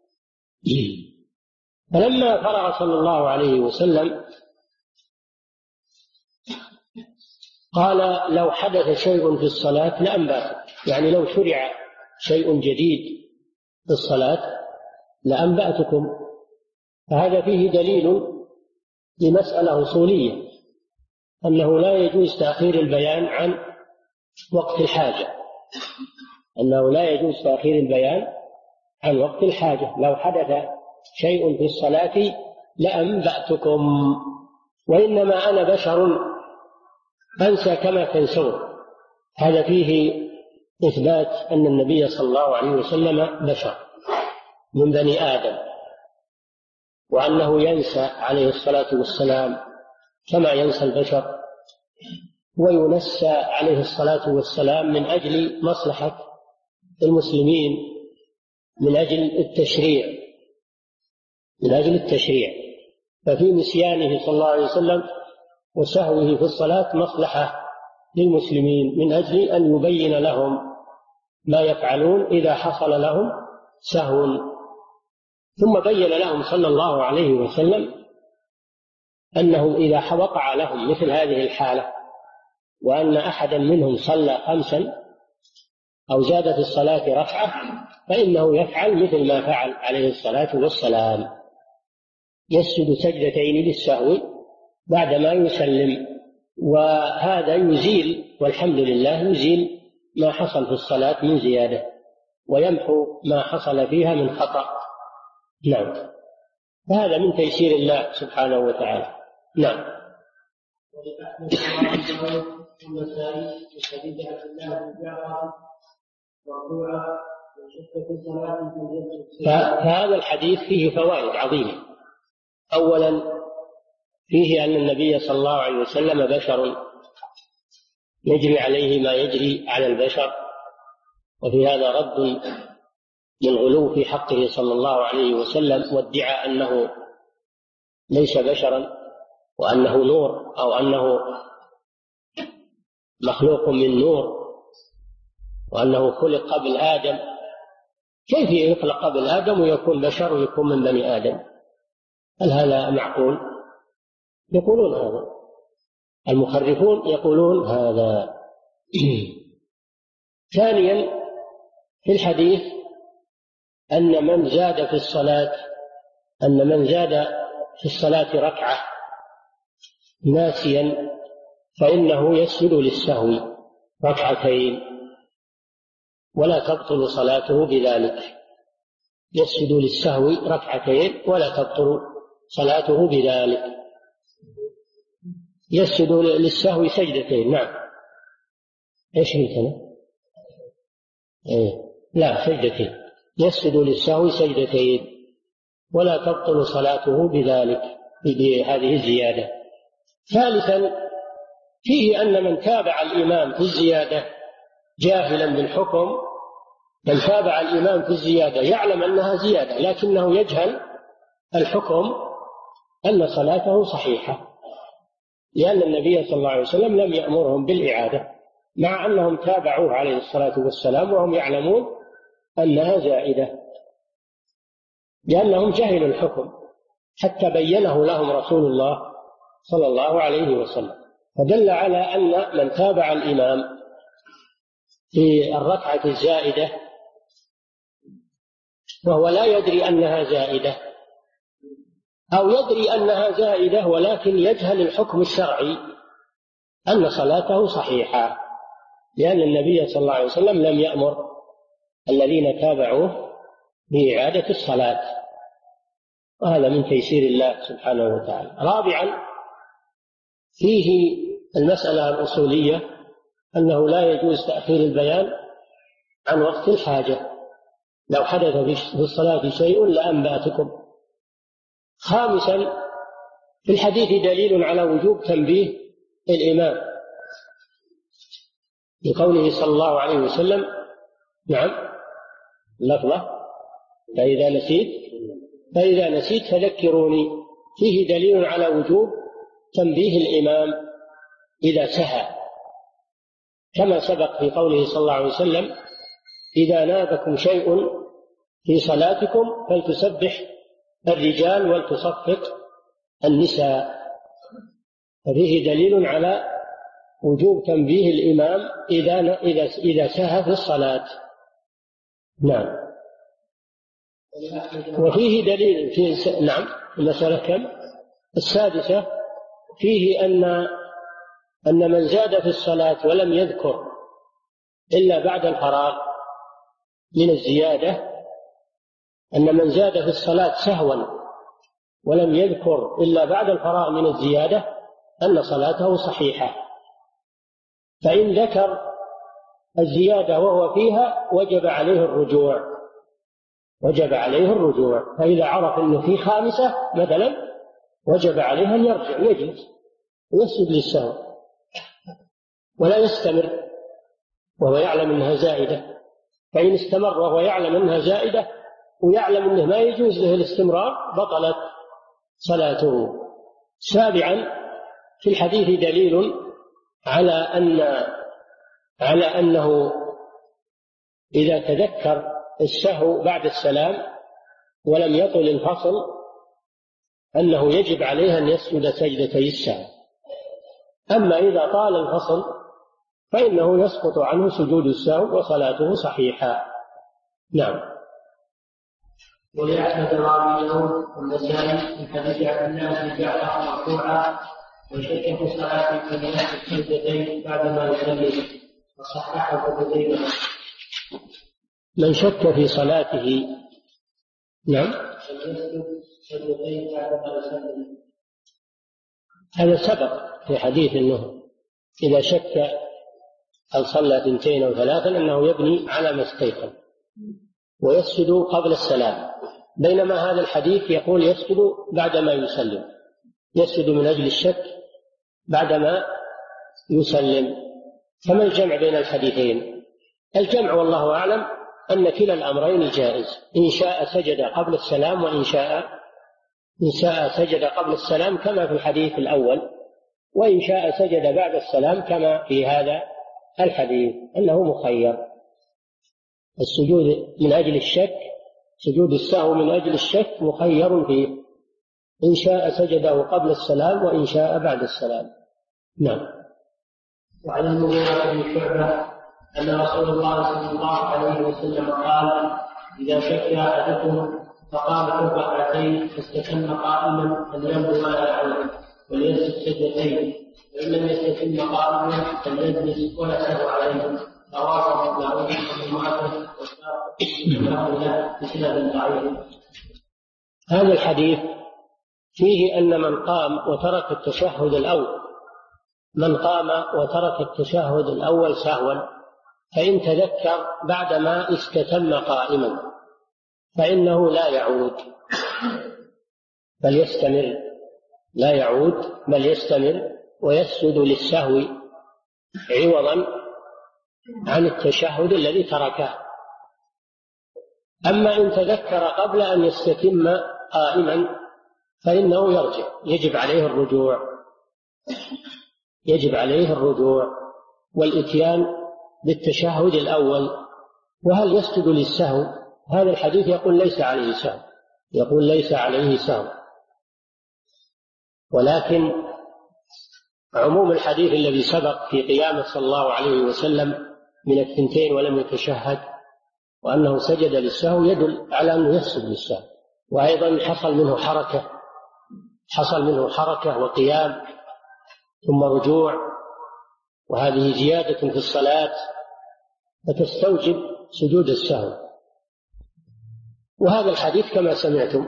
فلما فرغ صلى الله عليه وسلم قال: لو حدث شيء في الصلاة لأنبأتكم، يعني لو شرع شيء جديد في الصلاة لأنبأتكم. فهذا فيه دليل لمسألة أصولية، أنه لا يجوز تأخير البيان عن وقت الحاجة، أنه لا يجوز تأخير البيان عن وقت الحاجة. لو حدث شيء في الصلاة لأنبأتكم، وإنما أنا بشر أنسى كما تنسون. هذا فيه إثبات أن النبي صلى الله عليه وسلم بشر من بني آدم، وأنه ينسى عليه الصلاة والسلام كما ينسى البشر، وينسى عليه الصلاة والسلام من أجل مصلحة المسلمين، من أجل التشريع. ففي نسيانه صلى الله عليه وسلم وسهوه في الصلاة مصلحة للمسلمين، من أجل أن يبين لهم ما يفعلون إذا حصل لهم سهو. ثم بين لهم صلى الله عليه وسلم أنه إذا وقع لهم مثل هذه الحالة وأن أحدا منهم صلى 5 أو زاد في الصلاة ركعة فإنه يفعل مثل ما فعل عليه الصلاة والسلام، يسجد سجدتين للسهو بعدما يسلم. وهذا يزيل، والحمد لله، يزيل ما حصل في الصلاة من زيادة ويمحو ما حصل فيها من خطأ. نعم، هذا من تيسير الله سبحانه وتعالى. نعم. فهذا الحديث فيه فوائد عظيمة. أولا فيه أن النبي صلى الله عليه وسلم بشر يجري عليه ما يجري على البشر، وفي هذا رد للغلو في حقه صلى الله عليه وسلم وادعى أنه ليس بشرا وأنه نور، أو أنه مخلوق من نور، وأنه خلق قبل آدم. كيف يخلق قبل آدم ويكون بشر ويكون من بني آدم؟ هل هذا معقول؟ يقولون هذا، المخرفون يقولون هذا. ثانيا في الحديث أن من زاد في الصلاة ركعة ناسيا فإنه يسجد للسهو ركعتين ولا تبطل صلاته بذلك. يسجد للسهو ركعتين ولا تبطل صلاته بذلك. يسجد للسهو سجدتين. نعم. ايش مثلا؟ لا، سجدتين. يسجد للسهو سجدتين ولا تبطل صلاته بذلك بهذه الزيادة. ثالثا فيه أن من تابع الإمام في الزيادة جاهلا بالحكم، من تابع الإمام في الزيادة يعلم أنها زيادة لكنه يجهل الحكم، أن صلاته صحيحة، لأن النبي صلى الله عليه وسلم لم يأمرهم بالإعادة مع أنهم تابعوه عليه الصلاة والسلام وهم يعلمون أنها زائدة، لأنهم جهلوا الحكم حتى بينه لهم رسول الله صلى الله عليه وسلم. فدل على أن من تابع الإمام في الركعة الزائدة وهو لا يدري أنها زائدة، أو يدري أنها زائدة ولكن يجهل الحكم الشرعي، أن صلاته صحيحة، لأن النبي صلى الله عليه وسلم لم يأمر الذين تابعوه بإعادة الصلاة، وهذا من تيسير الله سبحانه وتعالى. رابعا فيه المسألة الأصولية أنه لا يجوز تأخير البيان عن وقت الحاجة، لو حدث في الصلاة شيء لأنبأتكم. خامسا في الحديث دليل على وجوب تنبيه الإمام لقوله صلى الله عليه وسلم، نعم لفظة، فإذا نسيت فذكروني. فيه دليل على وجوب تنبيه الإمام إذا سهى، كما سبق في قوله صلى الله عليه وسلم إذا نابكم شيء في صلاتكم فلتسبح الرجال ولتصفق النساء. ففيه دليل على وجوب تنبيه الإمام إذا سهى في الصلاة. نعم. وفيه دليل في نعم المسألة كم؟ السادسة فيه أن من زاد في الصلاة ولم يذكر إلا بعد الفراغ من الزيادة، أن من زاد في الصلاة سهوا ولم يذكر إلا بعد الفراغ من الزيادة أن صلاته صحيحة، فإن ذكر الزيادة وهو فيها وجب عليه الرجوع. فإذا عرف أنه في خامسة مثلا وجب عليه أن يرجع، يجلس ويسجد للسهو ولا يستمر وهو يعلم أنها زائدة. فإن استمر وهو يعلم أنها زائدة ويعلم أنه ما يجوز له الاستمرار بطلت صلاته. سابعا في الحديث دليل على أنه إذا تذكر السهو بعد السلام ولم يطل الفصل أنه يجب عليه أن يسجد سجدتي السهو. أما إذا طال الفصل فإنه يسقط عنه سجود السهو وصلاته صحيحة. نعم. ولأحمد رابعه والنسائي من حديث عبد الله بن جعفر مرفوعا وشك في صلاة فليسجد سجدتين بعدما يسلم، وصححه قتيبة. من شك في صلاته نعم فليسجد سجدتين بعدما يسلم. هذا سبق في حديث أنه إذا شك هل صلى 2 أو 3 أنه يبني على ما استيقن ويسجد قبل السلام، بينما هذا الحديث يقول يسجد بعدما يسلم، يسجد من أجل الشك بعدما يسلم. فما الجمع بين الحديثين؟ الجمع والله أعلم أن كلا الأمرين جائز، إن شاء سجد قبل السلام وإن شاء سجد قبل السلام كما في الحديث الأول، وإن شاء سجد بعد السلام كما في هذا الحديث، أنه مخير. السجود من أجل الشك، سجود السهو من أجل الشك مخير فيه، إن شاء سجده قبل السلام وإن شاء بعد السلام. نعم. وعن المغيرة بن شعبة أن رسول الله صلى الله عليه وسلم قال: إذا شك أحدكم فقال في ركعتين فاستتم قائما فليمضي ما يعود وليسجد سجدتين، وإن لم يستتم قائما فليجلس ولا سهو عليه. رواه أبو داود ومعتمد بسند ضعيف. هذا الحديث فيه أن من قام وترك التشهد الأول سهوا فإن تذكر بعدما استتم قائما فإنه لا يعود بل يستمر ويسجد للسهو عوضا عن التشهد الذي تركه. أما إن تذكر قبل أن يستتم قائما فإنه يرجع، يجب عليه الرجوع والإتيان بالتشهد الأول. وهل يسجد للسهو؟ هذا الحديث يقول ليس عليه سهو، ولكن عموم الحديث الذي سبق في قيامه صلى الله عليه وسلم من الثنتين ولم يتشهد وأنه سجد للسهو يدل على أنه يسجد للسهو. وأيضا حصل منه حركة وقيام ثم رجوع، وهذه زيادة في الصلاة فتستوجب سجود السهو. وهذا الحديث كما سمعتم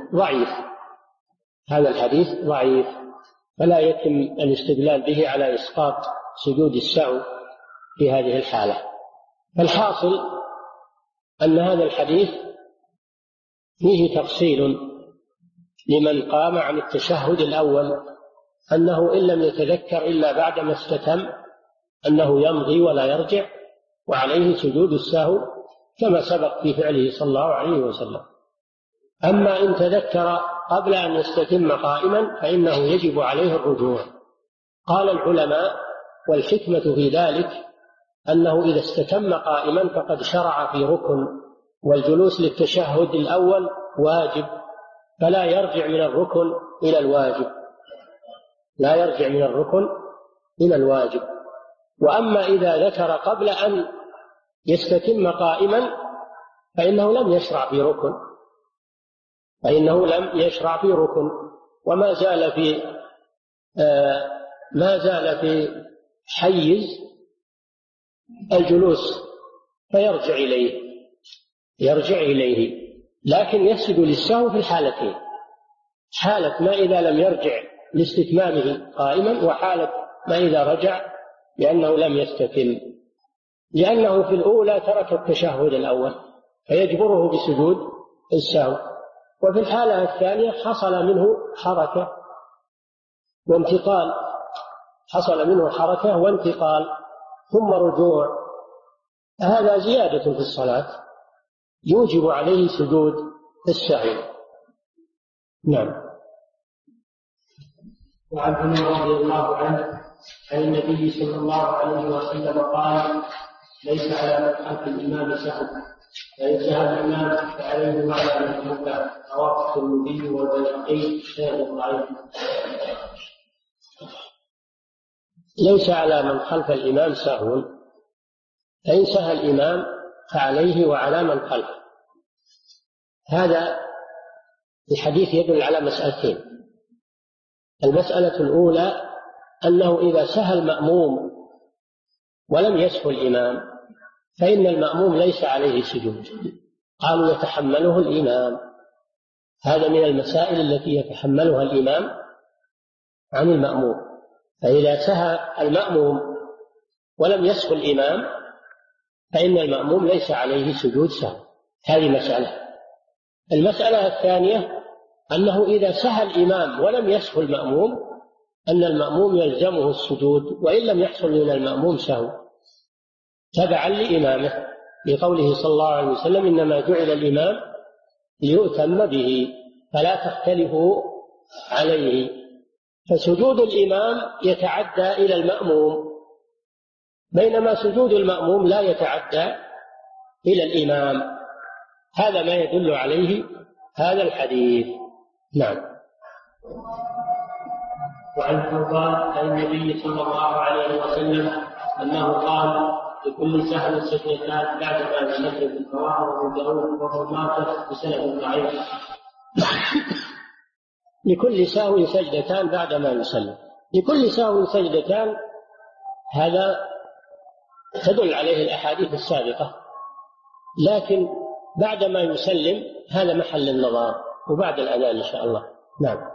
ضعيف، فلا يتم الاستدلال به على إسقاط سجود السهو في هذه الحالة. فالحاصل أن هذا الحديث فيه تفصيل لمن قام عن التشهد الأول أنه إن لم يتذكر إلا بعدما استتم أنه يمضي ولا يرجع، وعليه سجود السهو كما سبق في فعله صلى الله عليه وسلم. أما إن تذكر قبل أن يستتم قائما فإنه يجب عليه الرجوع. قال العلماء: والحكمة في ذلك أنه إذا استتم قائما فقد شرع في ركن، والجلوس للتشهد الأول واجب، فلا يرجع من الركن إلى الواجب. وأما إذا ذكر قبل أن يستتم قائما فإنه لم يشرع في ركن وما زال في حيز الجلوس فيرجع إليه، لكن يسجد للسهو في الحالتين: حالة ما إذا لم يرجع لاستتمامه قائما، وحالة ما إذا رجع لأنه لم يستتم، لأنه في الأولى ترك التشهد الأول فيجبره بسجود السهو، وفي الحالة الثانية حصل منه حركة وانتقال ثم رجوع، هذا زيادة في الصلاة يوجب عليه سجود السهو. نعم. وعن عمر رضي الله عنه عن النبي صلى الله عليه وسلم قال: ليس على من خلف الإمام سهو، فإن سهى الإمام فعليه ما لا يتمكن. رواه الترمذي والبيهقي بسند ضعيف. ليس على من خلف الإمام سهو، فإن سهى الإمام فعليه وعلى من خلفه. هذا الحديث يدل على مسألتين: المسألة الأولى أنه إذا سهى المأموم ولم يسهو الإمام فإن المأموم ليس عليه سجود، قالوا يتحمله الإمام. هذا من المسائل التي يتحملها الإمام عن المأموم، فإذا سهى المأموم ولم يسهو الإمام فإن المأموم ليس عليه سجود سهو. هذه مسألة. المسألة الثانية أنه إذا سهى الإمام ولم يسهو المأموم أن المأموم يلزمه السجود وإن لم يحصل من المأموم سهو، تبعا لإمامه، لقوله صلى الله عليه وسلم: إنما جعل الإمام ليؤتم به فلا تختلفوا عليه. فسجود الإمام يتعدى إلى المأموم، بينما سجود المأموم لا يتعدى إلى الإمام. هذا ما يدل عليه هذا الحديث. نعم. وعن ثوبان عن النبي صلى الله عليه وسلم أنه قال: لكل سهو سجدتان بعد ما يسلم، رواه أبو داود وابن ماجه بسند ضعيف. لكل سهو سجدتان بعد ما يسلم، لكل سهو سجدتان، هذا تدل عليه الأحاديث السابقة، لكن بعد ما يسلم هذا محل النظر، وبعد الأذان إن شاء الله. نعم.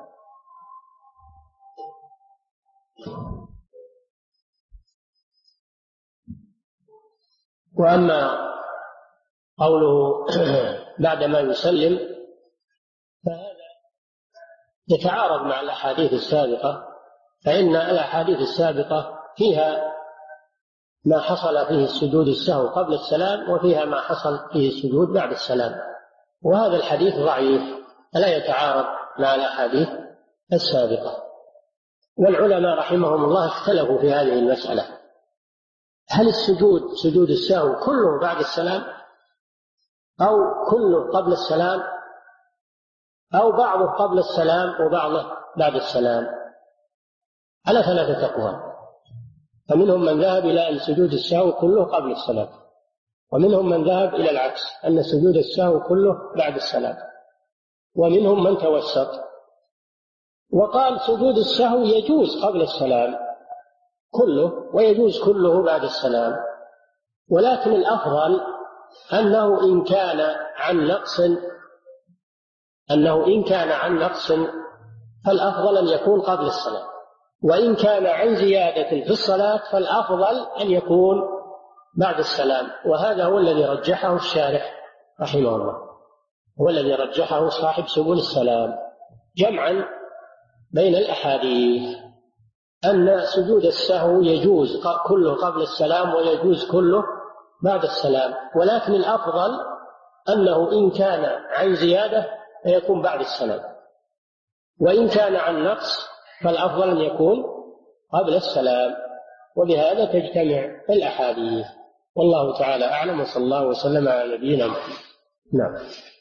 وأما قوله بعد ما يسلم فهذا يتعارض مع الأحاديث السابقة، فإن الأحاديث السابقة فيها ما حصل فيه السجود السهو قبل السلام، وفيها ما حصل فيه السجود بعد السلام، وهذا الحديث ضعيف فلا يتعارض مع الأحاديث السابقة. والعلماء رحمهم الله اختلفوا في هذه المسألة، هل السجود سجود السهو كله بعد السلام أو كله قبل السلام أو بعضه قبل السلام وبعضه بعد السلام، على ثلاثة أقوال. فمنهم من ذهب إلى أن سجود السهو كله قبل السلام، ومنهم من ذهب إلى العكس أن سجود السهو كله بعد السلام، ومنهم من توسط وقال سجود السهو يجوز قبل السلام كله ويجوز كله بعد السلام، ولكن الأفضل أنه إن كان عن نقص فالأفضل أن يكون قبل السلام، وإن كان عن زيادة في الصلاة فالأفضل أن يكون بعد السلام. وهذا هو الذي رجحه الشارح رحمه الله، هو الذي رجحه صاحب سبل السلام، جمعا بين الأحاديث أن سجود السهو يجوز كله قبل السلام ويجوز كله بعد السلام، ولكن الأفضل أنه إن كان عن زيادة فيكون بعد السلام، وإن كان عن نقص فالأفضل أن يكون قبل السلام، وبهذا تجتمع الأحاديث. والله تعالى أعلم، وصلى الله وسلم على نبينا محمد. نعم.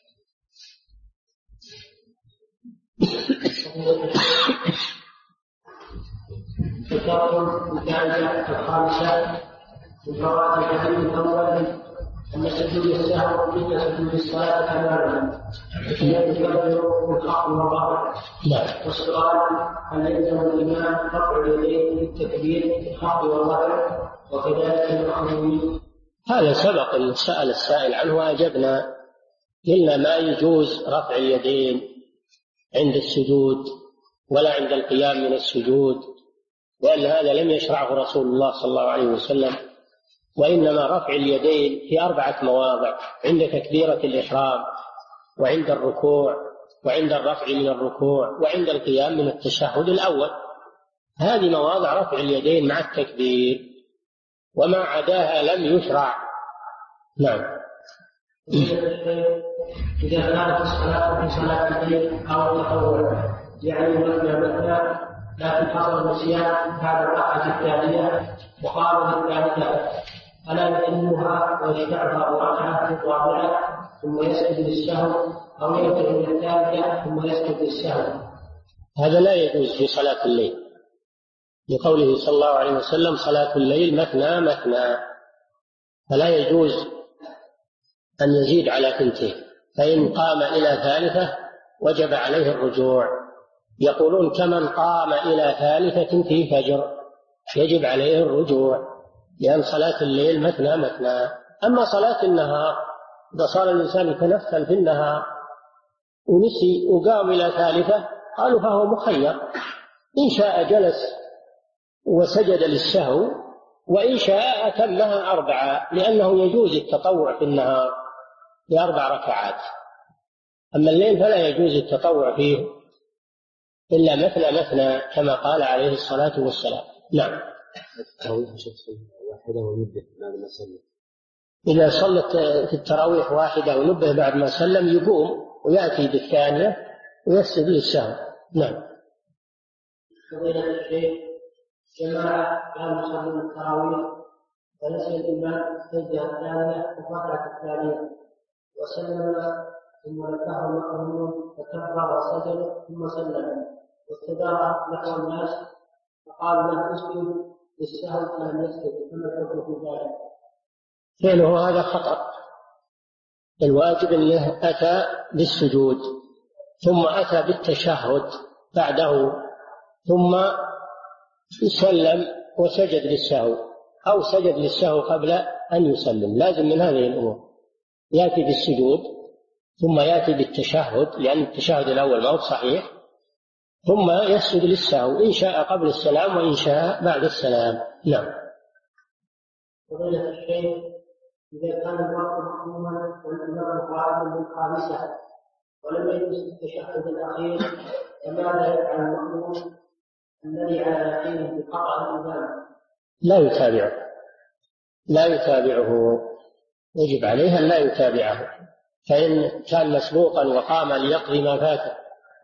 ذكرتم الدرجة الخامسة من فوائد الحديث الأول أن سجود السهو مثل سجود الصلاة تماما، يكبر بالحق والرفع. والسؤال هل يلزم الإمام رفع يديه بالتكبير بالحق والرفع وكذلك المأمومين؟ هذا سبق سأل السائل عنه وأجبنا، قلنا ما يجوز رفع اليدين عند السجود ولا عند القيام من السجود، لأن هذا لم يشرعه رسول الله صلى الله عليه وسلم، وإنما رفع اليدين في 4 مواضع: عند تكبيرة الإحرام، وعند الركوع، وعند الرفع من الركوع، وعند القيام من التشهد الأول. هذه مواضع رفع اليدين مع التكبير، وما عداها لم يشرع. نعم. إذا كانت الصلاة في صلاة الليل أو التطوع، يعني مثنى لكن حصل نسيان بعد الركعة الثانية وقام بالثالثة، فلا يتمها ويشفعها بركعة رابعة ثم يسجد للسهو، أو ينتهي من الثالثة ثم يسجد للسهو؟ هذا لا يجوز في صلاة الليل، لقوله صلى الله عليه وسلم: صلاة الليل مثنى مثنى، فلا يجوز أن يزيد على 2، فإن قام إلى ثالثة وجب عليه الرجوع. يقولون كمن قام إلى ثالثة في فجر يجب عليه الرجوع، لأن صلاة الليل مثنى مثنى. أما صلاة النهار، إذا صار الإنسان يتنفل في النهار ونسي وقام إلى ثالثة قالوا فهو مخير، إن شاء جلس وسجد للسهو، وإن شاء أتمها 4، لأنه يجوز التطوع في النهار ب4 ركعات. أما الليل فلا يجوز التطوع فيه إلا مثنى مثنى كما قال عليه الصلاة والسلام. نعم. إذا صلت في التراويح واحدة ونبه بعد ما سلم يقوم ويأتي بالثانية ويسجد للسهو. نعم. فضيلة الشيخ، جماعة كانوا يصلون التراويح فنسي الإمام السجدة الثانية والركعة الثانية وسلم، ثم ركعه المأمومون فكبر وسجد ثم سلم واستدار نحو الناس فقال له اسجد للسهو فلم يسجد، فما الحكم في ذلك؟ فعله هذا خطأ. الواجب أنه أتى بالسجود ثم أتى بالتشهد بعده ثم سلم وسجد للسهو أو سجد للسهو قبل أن يسلم. لازم من هذه الأمور يأتي بالسجود ثم يأتي بالتشهد، لأن التشهد الأول ما هو صحيح، ثم يسجد للسهو إن شاء قبل السلام وإن شاء بعد السلام. نعم. فضيلة الشيخ، إذا كان الوقت مأموما والإمام قائما بالخامسة ولم يجلس التشهد الأخير، فماذا يفعل المأموم الذي على يقين بخطأ الإمام؟ لا يتابعه، يجب عليه أن لا يتابعه، فإن كان مسبوقا وقام ليقضي ما فاته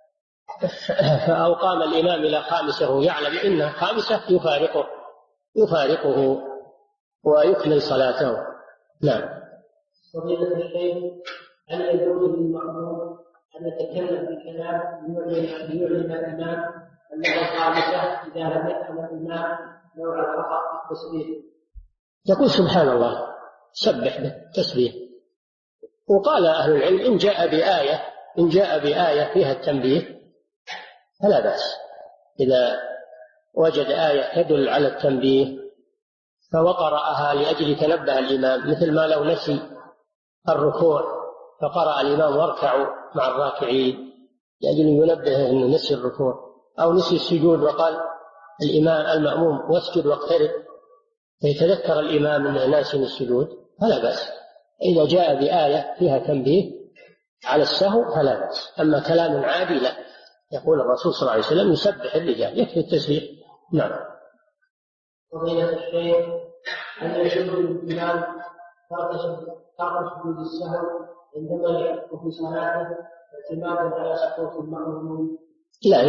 أو قام الإمام إلى خامسة ويعلم إنها خامسة يفارقه ويكمل صلاته. نعم. فضيلة الشيخ، هل يجوز للمأموم أن يتكلم بكلام ليعلم الإمام أنه خامسة إذا لم يفهم الإمام نوع الخطأ في التسبيح؟ يقول سبحان الله، سبح بالتسبيح. وقال أهل العلم إن جاء بآية فيها التنبيه فلا بأس. إذا وجد آية تدل على التنبيه فوقرأها لأجل تنبه الإمام، مثل ما لو نسي الركوع فقرأ الإمام واركعوا مع الراكعين لأجل ينبه أنه نسي الركوع، أو نسي السجود وقال الإمام المأموم واسجد واقترب فيتذكر الإمام أنه ناسي السجود فلا بأس. إذا جاء بآية فيها تنبيه على السهو فلا بأس. أما كلام عادي لا. يقول الرسول صلى الله عليه وسلم يسبح الرجال، يكفي التسبيح. نعم. فضيلة الشيخ، هل يجوز للإمام ترك سجود السهو عندما يشك في صلاته اعتمادا على سقوط المأمومين؟ لا،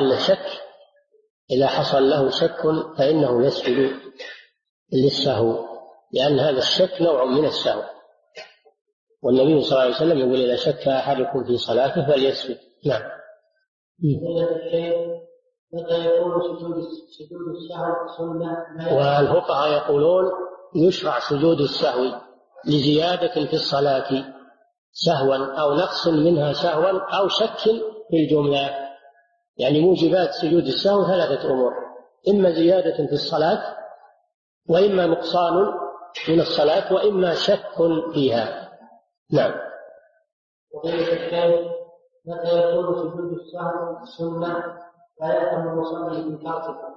إذا حصل له شك فإنه يسجد للسهو، لأن هذا الشك نوع من السهو، والنبي صلى الله عليه وسلم يقول إذا شك أحدكم في صلاته فليسجد. نعم. فضيلة الشيخ، متى يكون سجود السهو سنة؟ والفقهاء يقولون يشرع سجود السهو لزيادة في الصلاة سهوا أو نقص منها سهوا أو شك في الجملة. يعني موجبات سجود السهو ثلاثة أمور: إما زيادة في الصلاة، وإما نقصان من الصلاة، وإما شك فيها. نعم. وقيل الشيخ، متى يكون سجود السهو سنة لا يفهم المصلي في تركه؟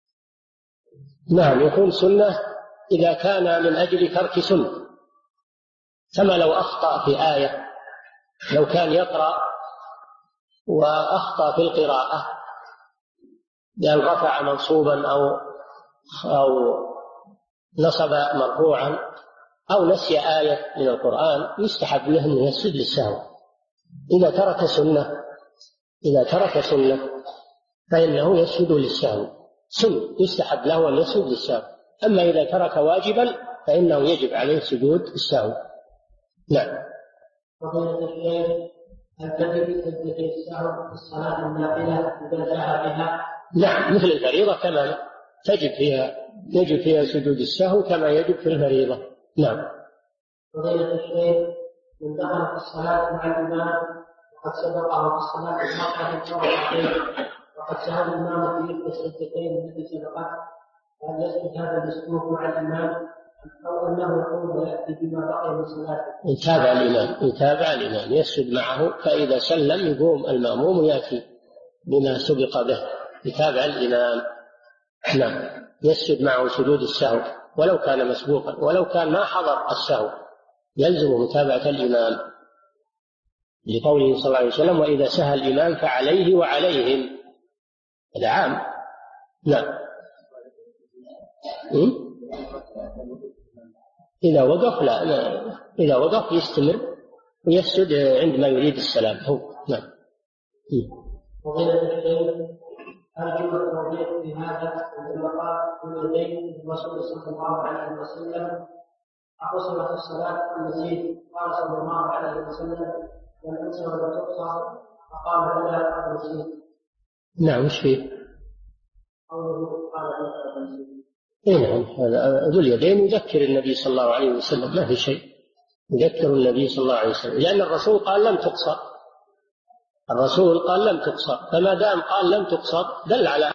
نعم، يكون سنة إذا كان من أجل ترك سنة، كما لو أخطأ في آية، لو كان يقرأ وأخطأ في القراءة بأن رفع منصوبا أو نصب مرفوعا أو نسي آية من القرآن، يستحب له أن يسجد للسهو. إذا ترك سنة فإنه يسجد للسهو، يستحب له أن يسجد للسهو. أما إذا ترك واجبا فإنه يجب عليه سجود السهو. نعم. فضيلة الشيخ، هل تجب سجدة السهو في الصلاة النافلة إذا جاء بها؟ نعم، مثل الفريضة كما يجب فيها سجود السهو كما يجب في الفريضة. نعم. فضيلة الشيخ، من دخل في الصلاة مع الإمام وقد سبقه في الصلاة المرة الأولى وقد سهل الإمام في السجدتين التي سبقت، هل يسجد هذا المسبوق مع الإمام أو أنه يقول ويأتي بما بقي من صلاته؟ يتابع الإمام يسجد معه، فإذا سلم يقوم المأموم ويأتي بما سبق به، يتابع الإمام. نعم، يسجد معه سجود السهو ولو كان مسبوقا، ولو كان ما حضر السهو يلزم متابعة الإمام، لقوله صلى الله عليه وسلم: وإذا سهى الإمام فعليه وعليهم. هذا عام. نعم. إذا وقف إذا وقف يستمر ويسجد عندما يريد السلام هو. نعم. فضيلة الشيخ، أرجو التوضيح في هذا عندما قال من يدين الرسول صلى الله عليه وسلم: أقصرت الصلاة ونسيت، قال صلى الله عليه وسلم: لم أنسى ولا تقصر، فقال: بلى قد نسيت. نعم. وش فيه؟ قوله قال: بلى قد نسيت. نعم، هذا ذو اليدين يذكر النبي صلى الله عليه وسلم، ما في شيء، يذكر النبي صلى الله عليه وسلم، لأن الرسول قال لم تقصر، الرسول قال لم تقصر، فما دام قال لم تقصر دل على